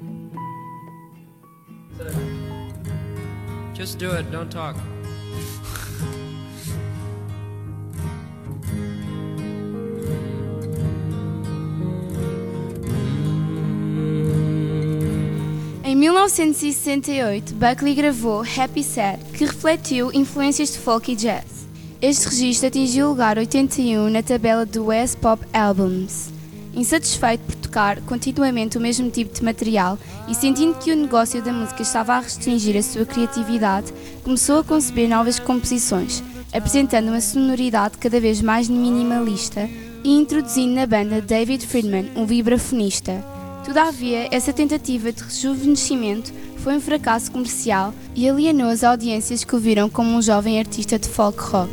Just do it, don't talk. Em 1968, Buckley gravou Happy Sad, que refletiu influências de folk e jazz. Este registro atingiu o lugar 81 na tabela do West Pop Albums. Insatisfeito por tocar continuamente o mesmo tipo de material e sentindo que o negócio da música estava a restringir a sua criatividade, começou a conceber novas composições, apresentando uma sonoridade cada vez mais minimalista e introduzindo na banda David Friedman, um vibrafonista. Todavia, essa tentativa de rejuvenescimento foi um fracasso comercial e alienou as audiências que o viram como um jovem artista de folk rock.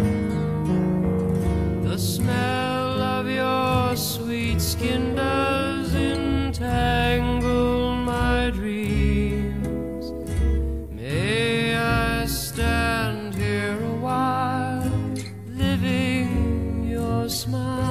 The smell of your sweet skin does entangle my dreams. May I stand here a while, living your smile.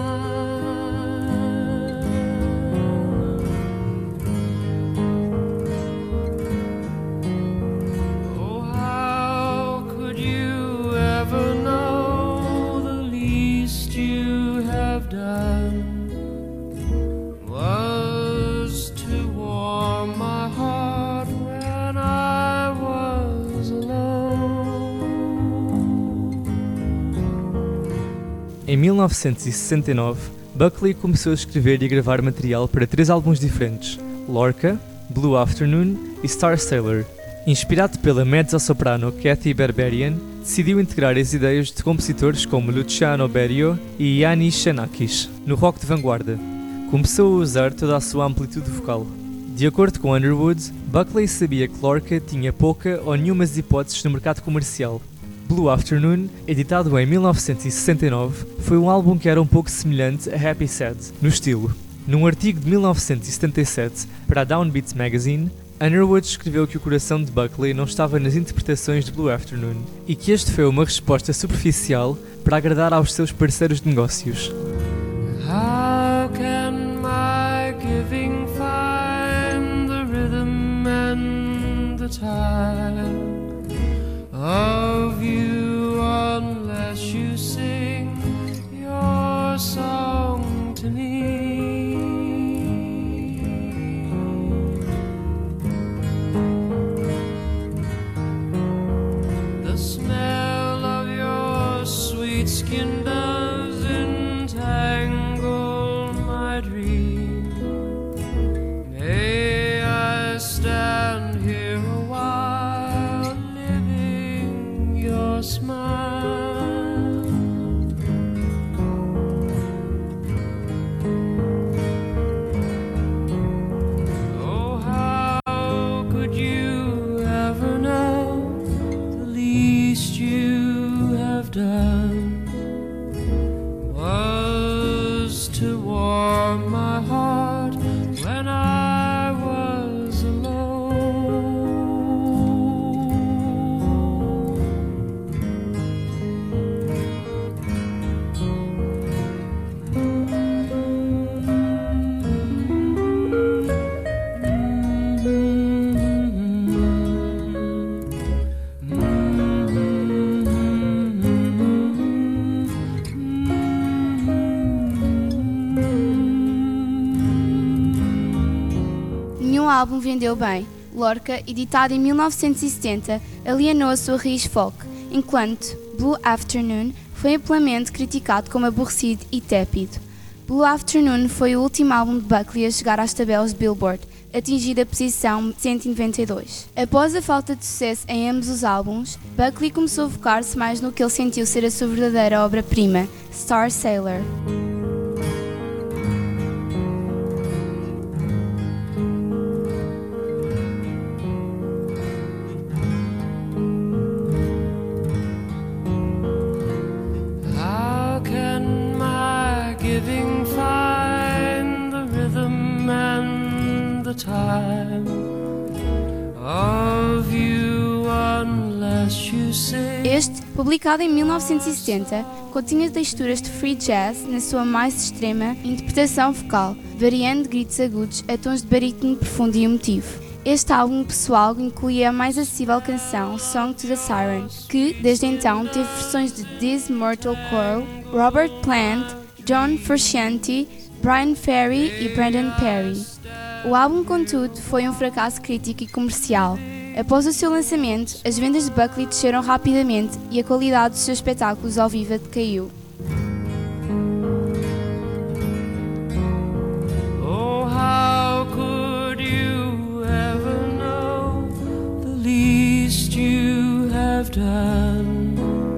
Em 1969, Buckley começou a escrever e gravar material para 3 álbuns diferentes: Lorca, Blue Afternoon e Star Sailor. Inspirado pela mezzo-soprano Kathy Berberian, decidiu integrar as ideias de compositores como Luciano Berio e Yanis Xenakis no rock de vanguarda. Começou a usar toda a sua amplitude vocal. De acordo com Underwood, Buckley sabia que Lorca tinha pouca ou nenhuma hipóteses no mercado comercial. Blue Afternoon, editado em 1969, foi um álbum que era um pouco semelhante a Happy Sad, no estilo. Num artigo de 1977 para a Downbeat Magazine, Underwood escreveu que o coração de Buckley não estava nas interpretações de Blue Afternoon e que este foi uma resposta superficial para agradar aos seus parceiros de negócios. How can my giving find the rhythm and the time of you unless you sing your song to me? The smell of your sweet skin does entangle my dream. May I stand here a while, living your smile. Oh, how could you ever know the least you have done was to warm my heart when I was alone. Nenhum álbum vendeu bem. Lorca, editado em 1970, alienou a sua raiz folk, enquanto Blue Afternoon foi amplamente criticado como aborrecido e tépido. Blue Afternoon foi o último álbum de Buckley a chegar às tabelas de Billboard, atingindo a posição 192. Após a falta de sucesso em ambos os álbuns, Buckley começou a focar-se mais no que ele sentiu ser a sua verdadeira obra-prima, Star Sailor. How can my giving find the rhythm and the time time of you unless you say. Este, publicado em 1970, continha texturas de free jazz na sua mais extrema interpretação vocal, variando de gritos agudos a tons de barítono profundo e emotivo. Este álbum pessoal incluía a mais acessível canção Song to the Siren, que, desde então, teve versões de This Mortal Coil, Robert Plant, John Frusciante, Brian Ferry e Brandon Perry. O álbum, contudo, foi um fracasso crítico e comercial. Após o seu lançamento, as vendas de Buckley desceram rapidamente e a qualidade dos seus espetáculos ao vivo decaiu. Oh, how could you ever know the least you have done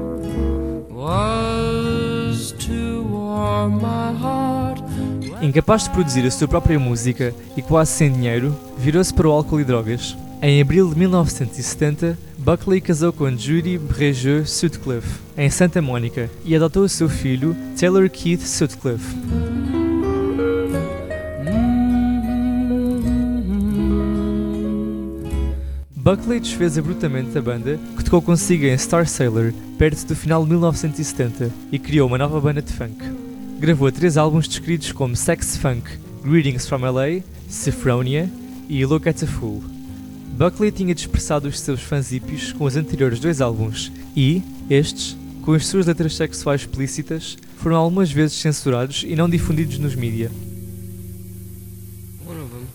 was to warm my heart. Incapaz de produzir a sua própria música e quase sem dinheiro, virou-se para o álcool e drogas. Em abril de 1970, Buckley casou com Judy Brejeux Sutcliffe, em Santa Mônica, e adotou o seu filho, Taylor Keith Sutcliffe. Buckley desfez abruptamente a banda, que tocou consigo em Star Sailor, perto do final de 1970, e criou uma nova banda de funk. Gravou 3 álbuns descritos como Sex Funk, Greetings from LA, Sophronia e Look at a Fool. Buckley tinha dispersado os seus fãs hippies com os anteriores 2 álbuns e, estes, com as suas letras sexuais explícitas, foram algumas vezes censurados e não difundidos nos mídia. One of them.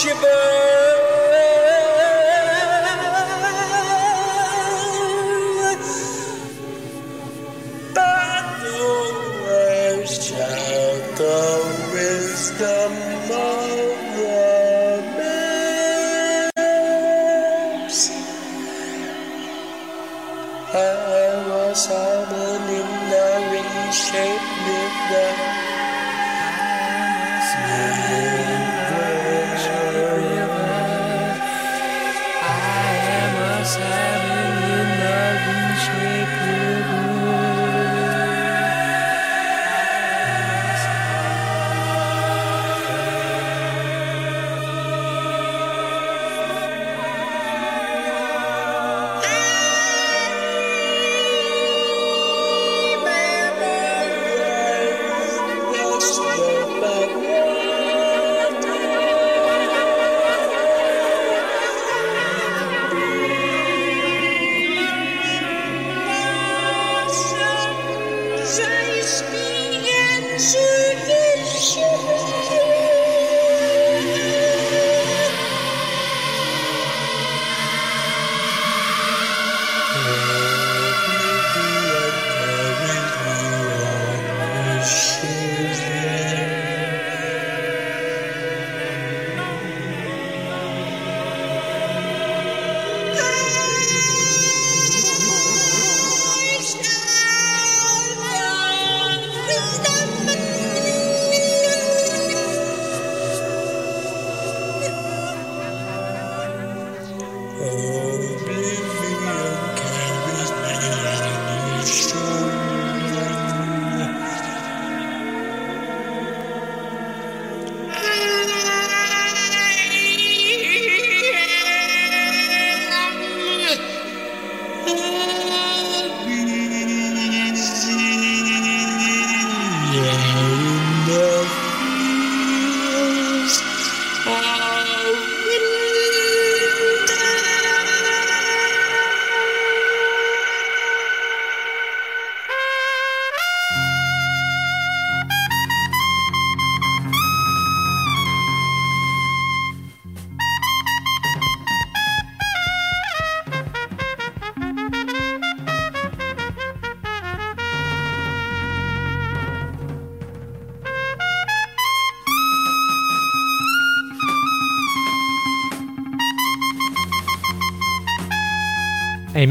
Em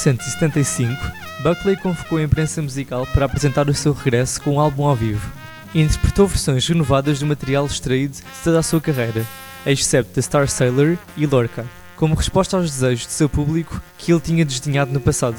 1975, Buckley convocou a imprensa musical para apresentar o seu regresso com um álbum ao vivo e interpretou versões renovadas do material extraído de toda a sua carreira, excepto The Star Sailor e Lorca, como resposta aos desejos de seu público que ele tinha desdenhado no passado.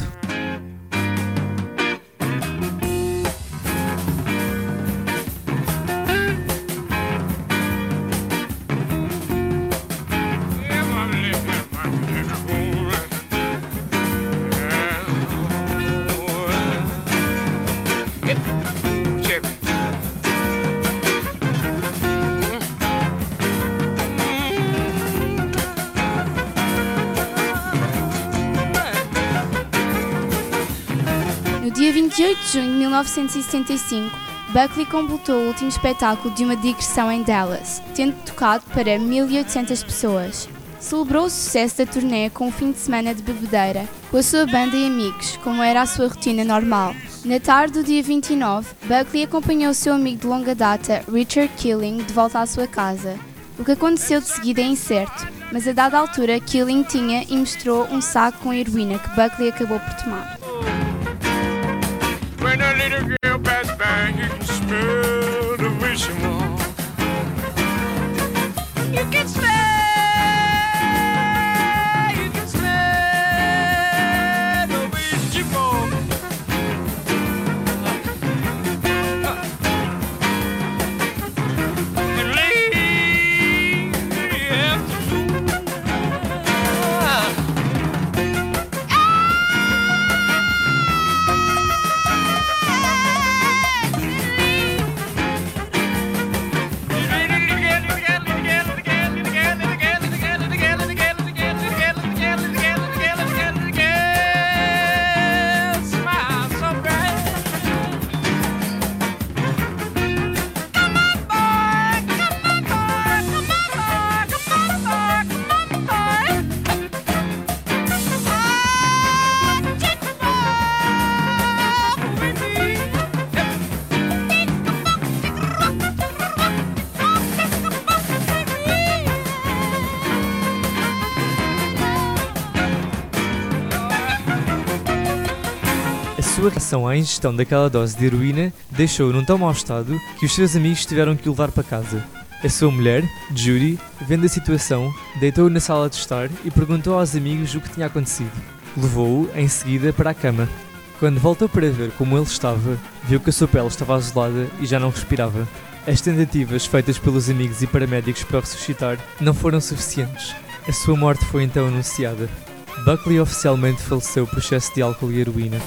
No dia 28 de junho de 1975, Buckley completou o último espetáculo de uma digressão em Dallas, tendo tocado para 1.800 pessoas. Celebrou o sucesso da turnê com um fim de semana de bebedeira, com a sua banda e amigos, como era a sua rotina normal. Na tarde do dia 29, Buckley acompanhou o seu amigo de longa data, Richard Killing, de volta à sua casa. O que aconteceu de seguida é incerto, mas a dada altura Killing tinha e mostrou um saco com heroína que Buckley acabou por tomar. When a little girl passed by, you can smell the way she walks. You can smell the way she walks. And late afternoon, sua reação à ingestão daquela dose de heroína deixou-o num tão mau estado que os seus amigos tiveram que o levar para casa. A sua mulher, Judy, vendo a situação, deitou-o na sala de estar e perguntou aos amigos o que tinha acontecido. Levou-o, em seguida, para a cama. Quando voltou para ver como ele estava, viu que a sua pele estava azulada e já não respirava. As tentativas feitas pelos amigos e paramédicos para o ressuscitar não foram suficientes. A sua morte foi então anunciada. Buckley oficialmente faleceu por excesso de álcool e heroína.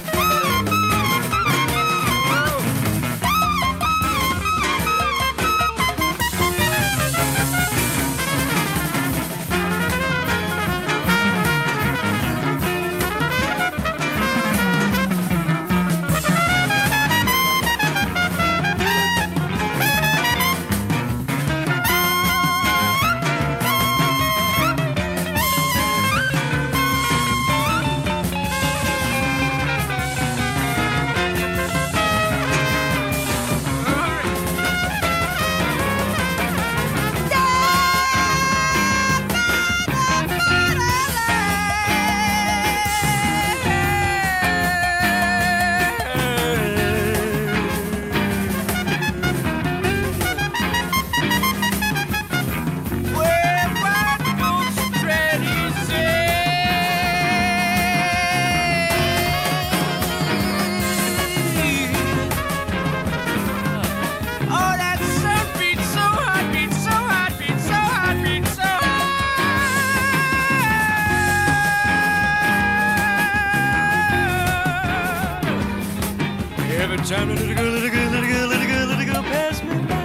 Time to let it go, let it go, let it go, let it go, let it go past me by.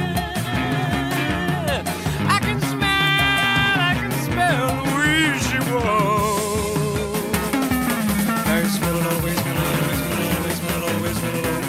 I can smell the way she walks. I can smell it always, smell it always, smell it always, smell it always, smell it always.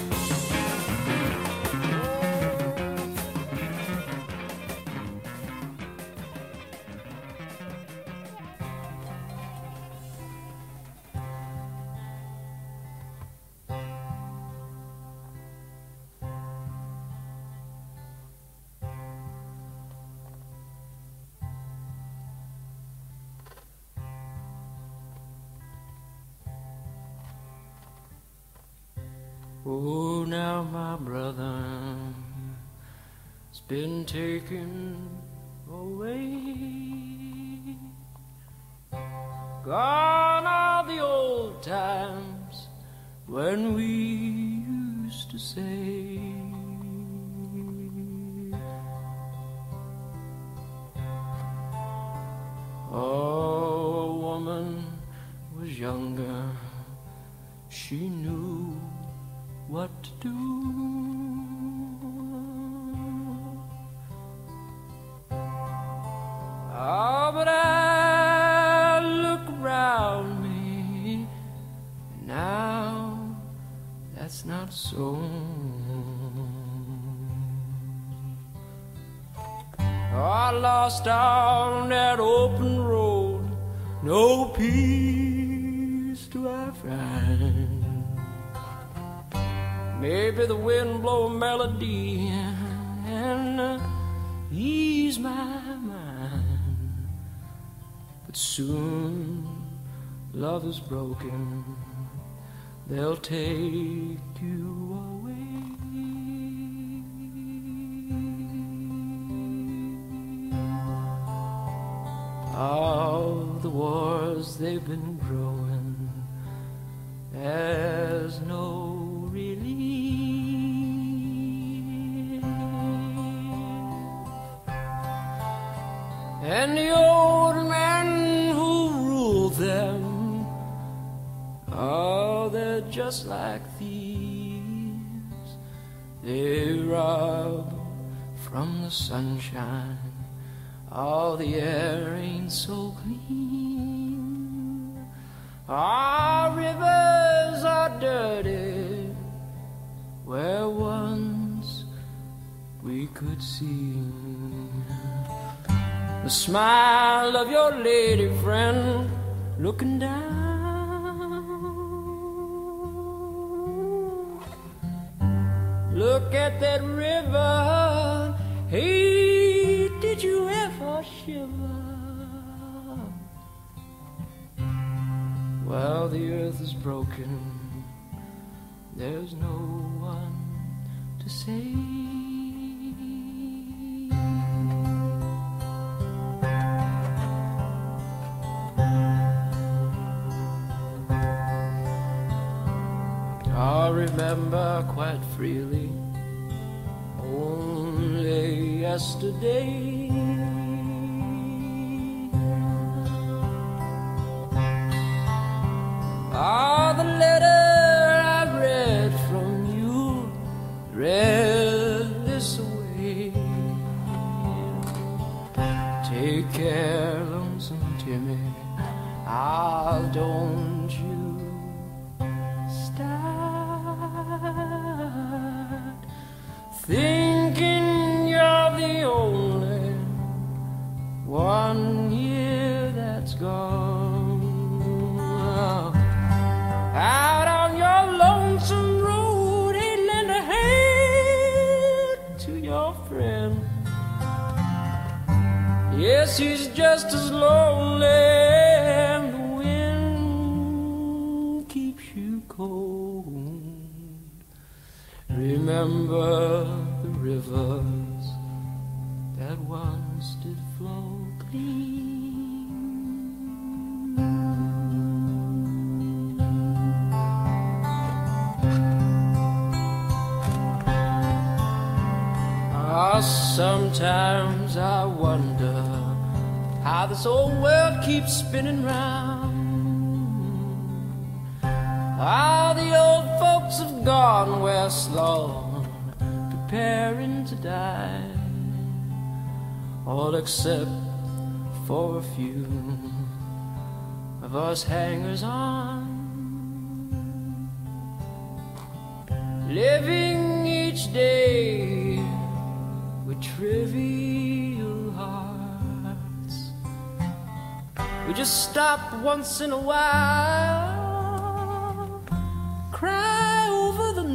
Oh, now my brother's been taken away. Gone are the old times when we used to say, oh, a woman was younger, she knew what to do. Oh, but I look around me now, that's not so. Oh, lost on that open road, no peace do I find. Maybe the wind blow a melody and ease my mind. But soon love is broken, they'll take you away. All the wars they've been growing, there's no relief. And the old men who rule them, oh, they're just like thieves. They rob from the sunshine, all the air ain't so clean. Our rivers are dirty where once we could see the smile of your lady friend looking down. Look at that river, hey, did you ever shiver? Well, the earth is broken, there's no one to save. I remember quite freely only yesterday the letter I read from you, read this away. Take care, lonesome Timmy, don't you start thinking you're the only one here that's gone. Out on your lonesome road, hey, lend a hand to your friend. Yes, he's just as lonely, and the wind keeps you cold. Remember the rivers that once did flow clean. Sometimes I wonder how this old world keeps spinning round. How the old folks have gone west, Lord, preparing to die, all except for a few of us hangers-on, living each day with trivial hearts. We just stop once in a while, cry over the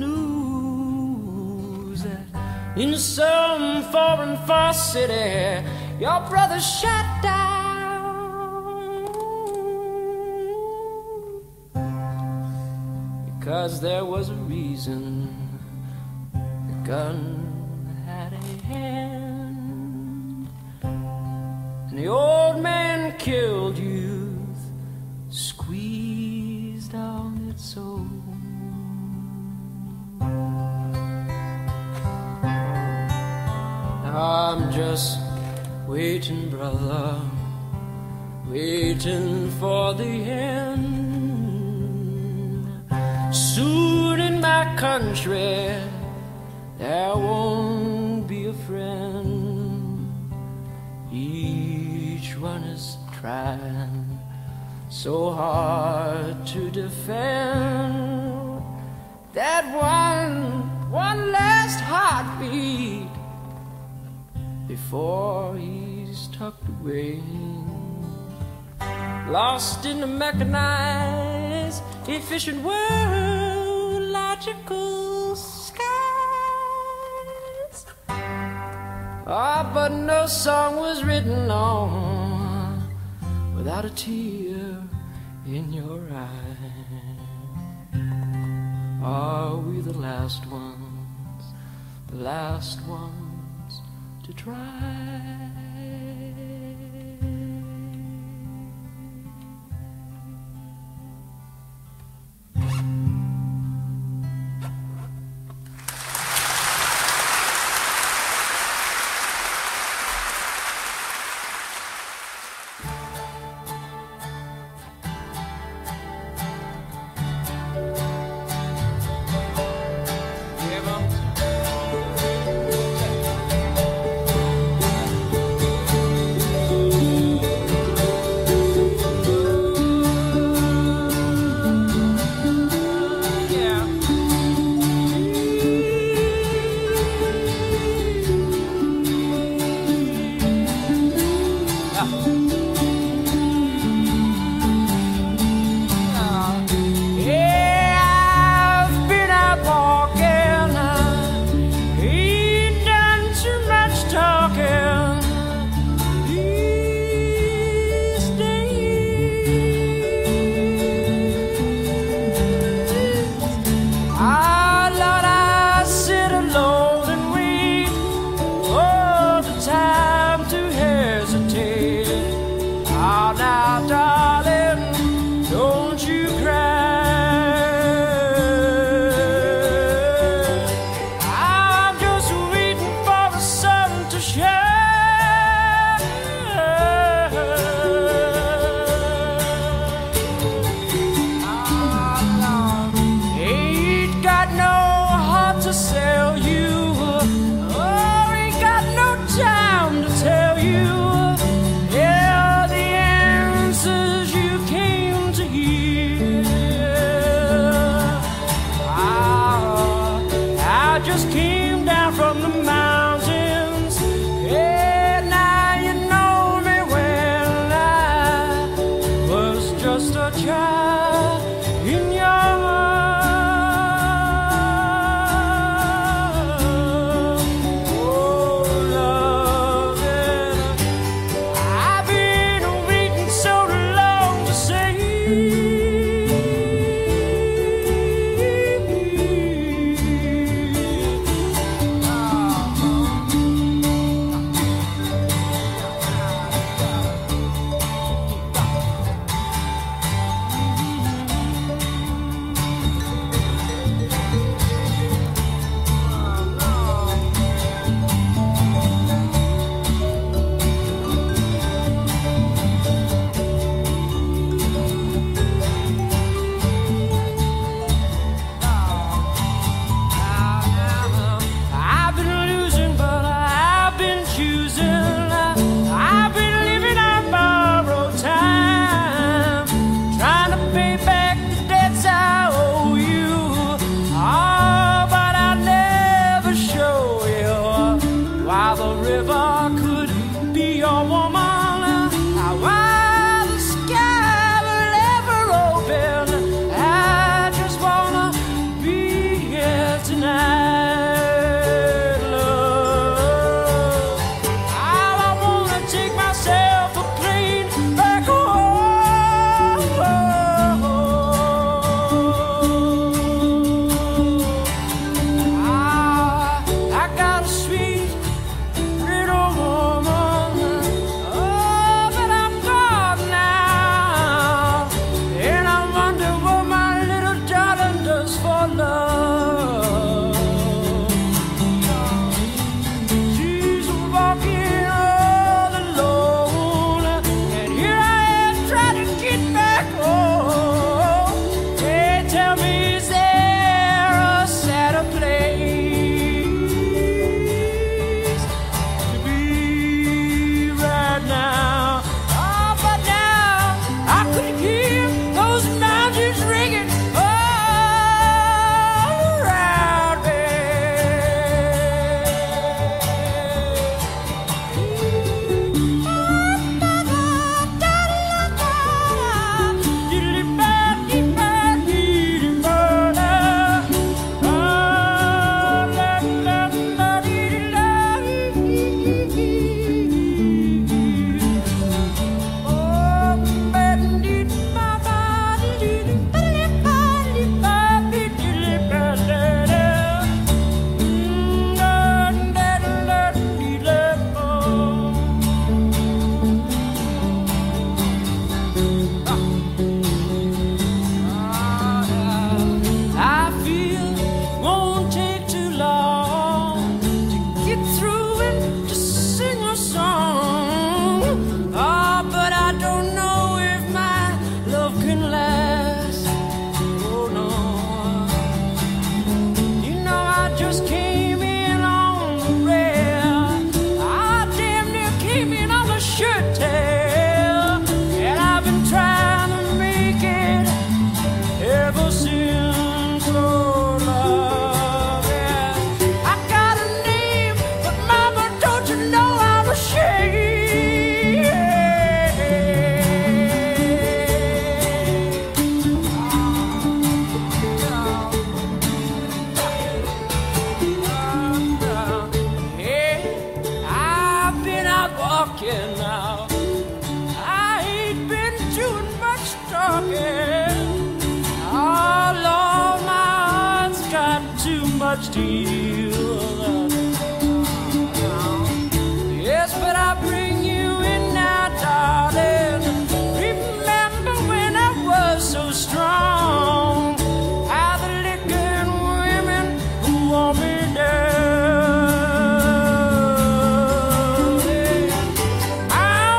news that in some foreign far city your brother shot down, because there was a reason the gun had a hand, and the old man killed youth, squeezed down its soul. I'm just waiting, brother, waiting for the end. Soon in my country there won't be a friend. Each one is trying so hard to defend that one last heartbeat before he's tucked away, lost in the mechanized, efficient world, logical skies. Ah, but no song was written on without a tear in your eye. Are we the last ones to try? if I could be your woman, I want the sky will ever open. I just wanna be here tonight, love. I wanna take myself a plane back home. I got a sweet little woman, oh, but I'm gone now, and I wonder what my little darling does for love. She's walking all alone, and here I am trying to get back home. They tell me, is there a sadder place to be right now? Oh, but now I could hear those mountains ringing all around me. I feel won't take too long to get through and to sing a song. Oh, but I don't know if my love can last. Oh no, you know I just came in on the rail. I damn near came in on the shirt tail, and I've been trying to make it ever since. Oh, love, yeah. I got a name, but mama, don't you know I'm ashamed? Hey, I've been out walking now. I ain't been doing much talking. Oh, Lord, my heart's got too much to heal. Yes, but I bring you in now, darling. Remember when I was so strong? How the liquor and women who want me down. I'm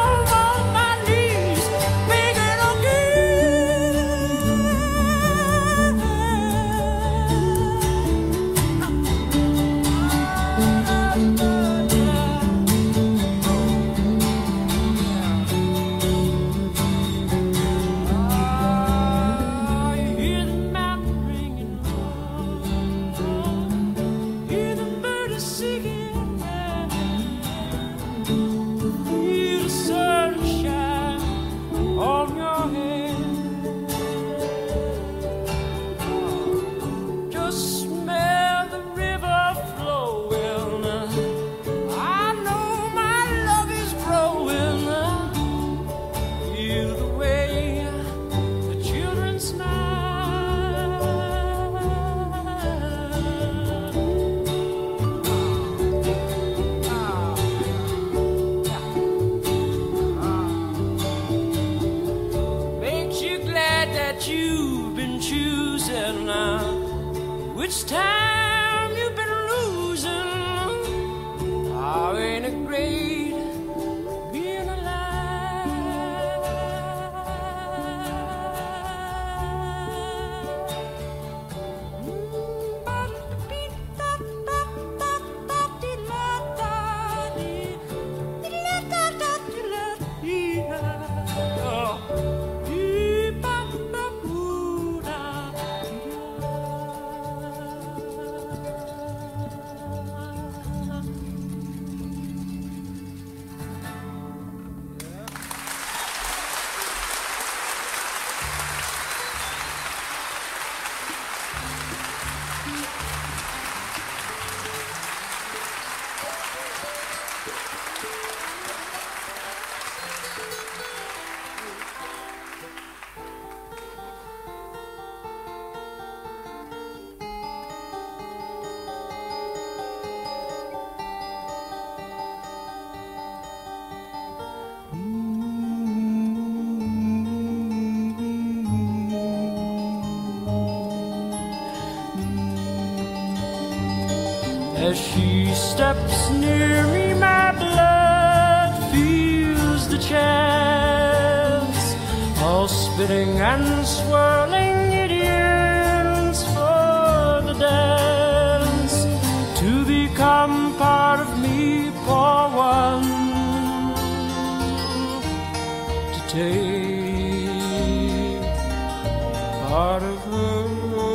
As she steps near me, my blood feels the chance. All spinning and swirling, it yearns for the dance. To become part of me, for one to take part of her.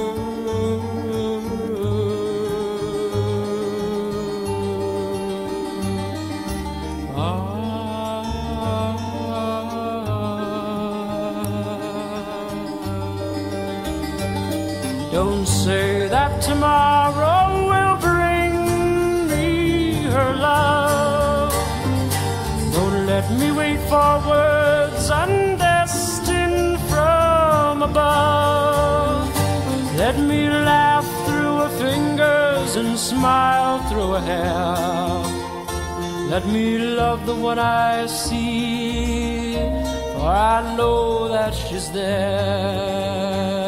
Don't say that tomorrow will bring me her love. Don't let me wait for words undestined from above. Let me laugh through her fingers and smile through her hair. Let me love the one I see, for I know that she's there.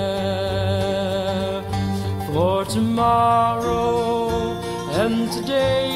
For tomorrow and today.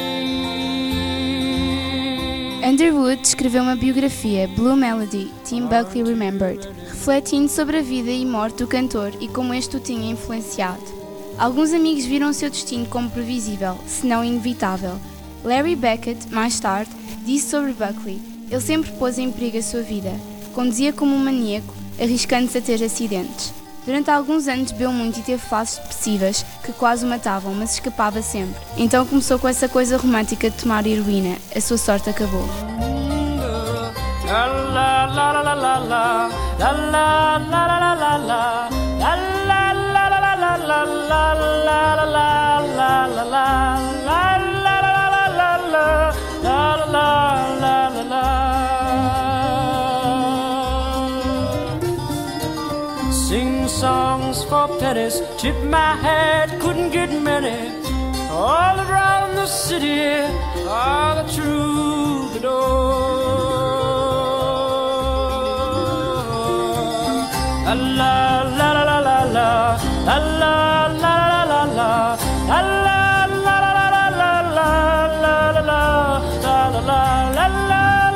Underwood escreveu uma biografia, Blue Melody, Tim Buckley Remembered, refletindo sobre a vida e morte do cantor e como este o tinha influenciado. Alguns amigos viram o seu destino como previsível, se não inevitável. Larry Beckett, mais tarde, disse sobre Buckley: ele sempre pôs em perigo a sua vida, conduzia como um maníaco, arriscando-se a ter acidentes. Durante alguns anos bebeu muito e teve fases depressivas que quase o matavam, mas escapava sempre. Então começou com essa coisa romântica de tomar heroína. A sua sorte acabou. Sing songs for pennies, tip my hat, couldn't get many. All around the city are the troubadours. La la la la la la, la la la la la la, la la la la la la la, la la la la la la.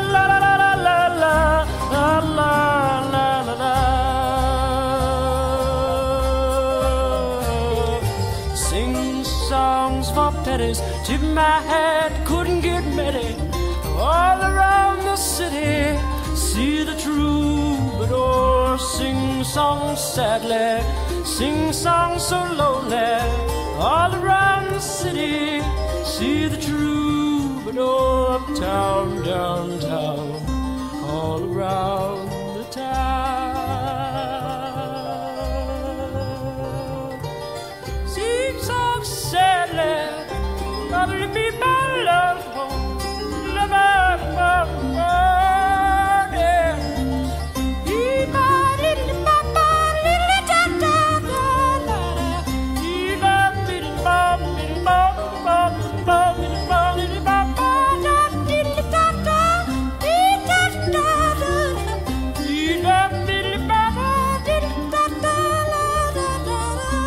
Tip my hat, couldn't get many. All around the city, see the troubadour. Sing songs sadly, sing songs so lonely. All around the city, see the troubadour. Uptown, downtown, all around the town. Sing songs sadly, probably be my love home, love, yeah. Be my little papa, little da da da da da. Be my little papa, little papa, little papa, little papa, little da da, be da da da. Be my little papa, little da da da da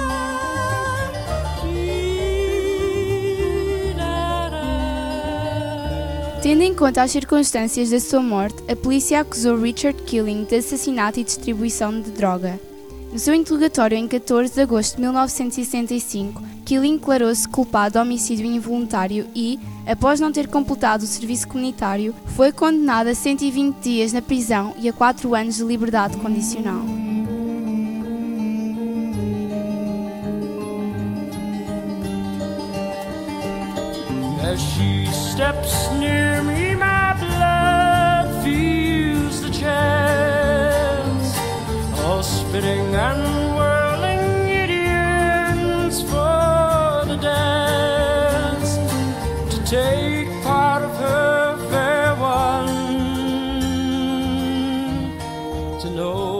da. Tendo em conta as circunstâncias da sua morte, a polícia acusou Richard Killing de assassinato e distribuição de droga. No seu interrogatório em 14 de agosto de 1965, Killing declarou-se culpado de homicídio involuntário e, após não ter completado o serviço comunitário, foi condenado a 120 dias na prisão e a 4 anos de liberdade condicional. As she steps near me, my blood feels the chance. All spinning and whirling, it yearns for the dance. To take part of her fair one, to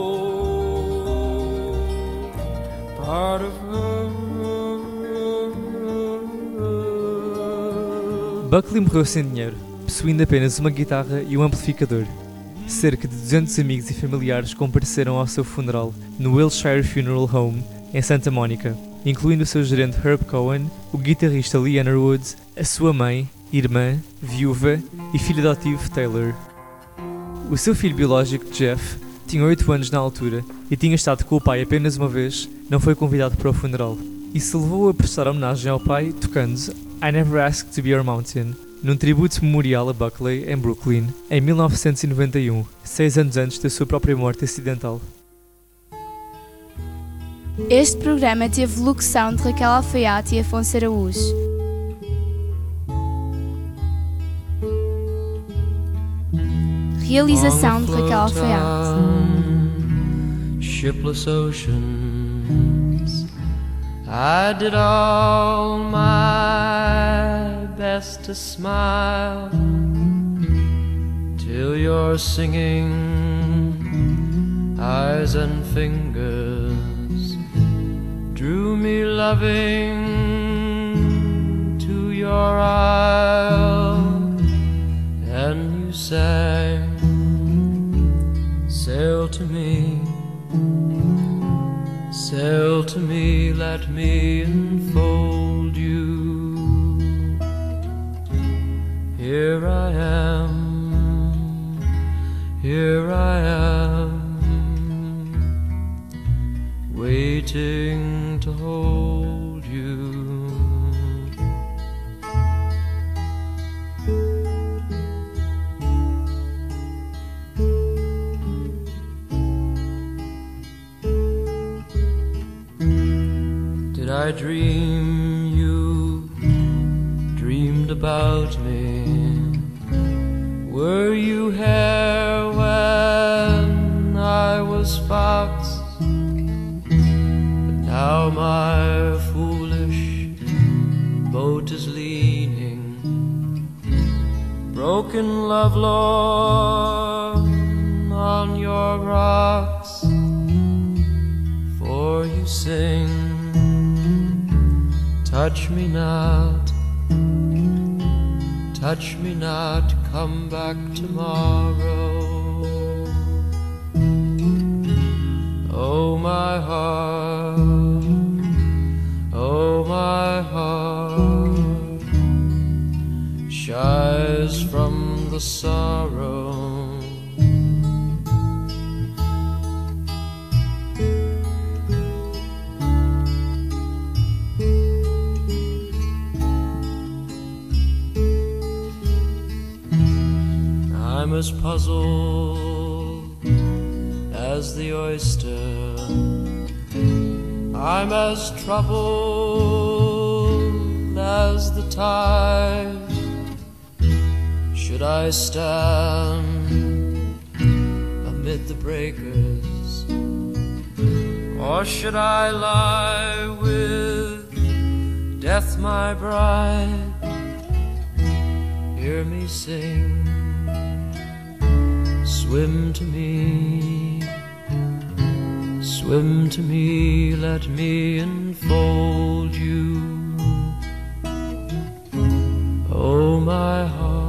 know part of her. Buckley morreu sem dinheiro, possuindo apenas uma guitarra e um amplificador. Cerca de 200 amigos e familiares compareceram ao seu funeral no Wilshire Funeral Home, em Santa Mónica. incluindo o seu gerente Herb Cohen, o guitarrista Lee Underwood, a sua mãe, irmã, viúva e filho adotivo Taylor. O seu filho biológico, Jeff, tinha 8 anos na altura e tinha estado com o pai apenas uma vez, não foi convidado para o funeral. Isso levou a prestar homenagem ao pai tocando I Never Asked to Be Your Mountain, num tributo memorial a Buckley, em Brooklyn, em 1991, 6 anos antes da sua própria morte acidental. Este programa teve locução de Raquel Alfaiate e Afonso Araújo. Realização de Raquel Alfaiate. Shipless oceans, I did all my best to smile till your singing eyes and fingers drew me loving to your isle, and you sang, sail to me, sail to me, let me enfold you. Here I am, waiting to hold you. Did I dream you dreamed about me? Were you here when I was fox? But now my foolish boat is leaning, broken lovelorn on your rocks. For you sing, touch me not, touch me not, come back tomorrow. Oh my heart, oh my heart, shies from the sorrow. I'm as puzzled as the oyster, I'm as troubled as the tide. Should I stand amid the breakers, or should I lie with death my bride? Hear me sing, swim to me, swim to me, let me enfold you. Oh my heart,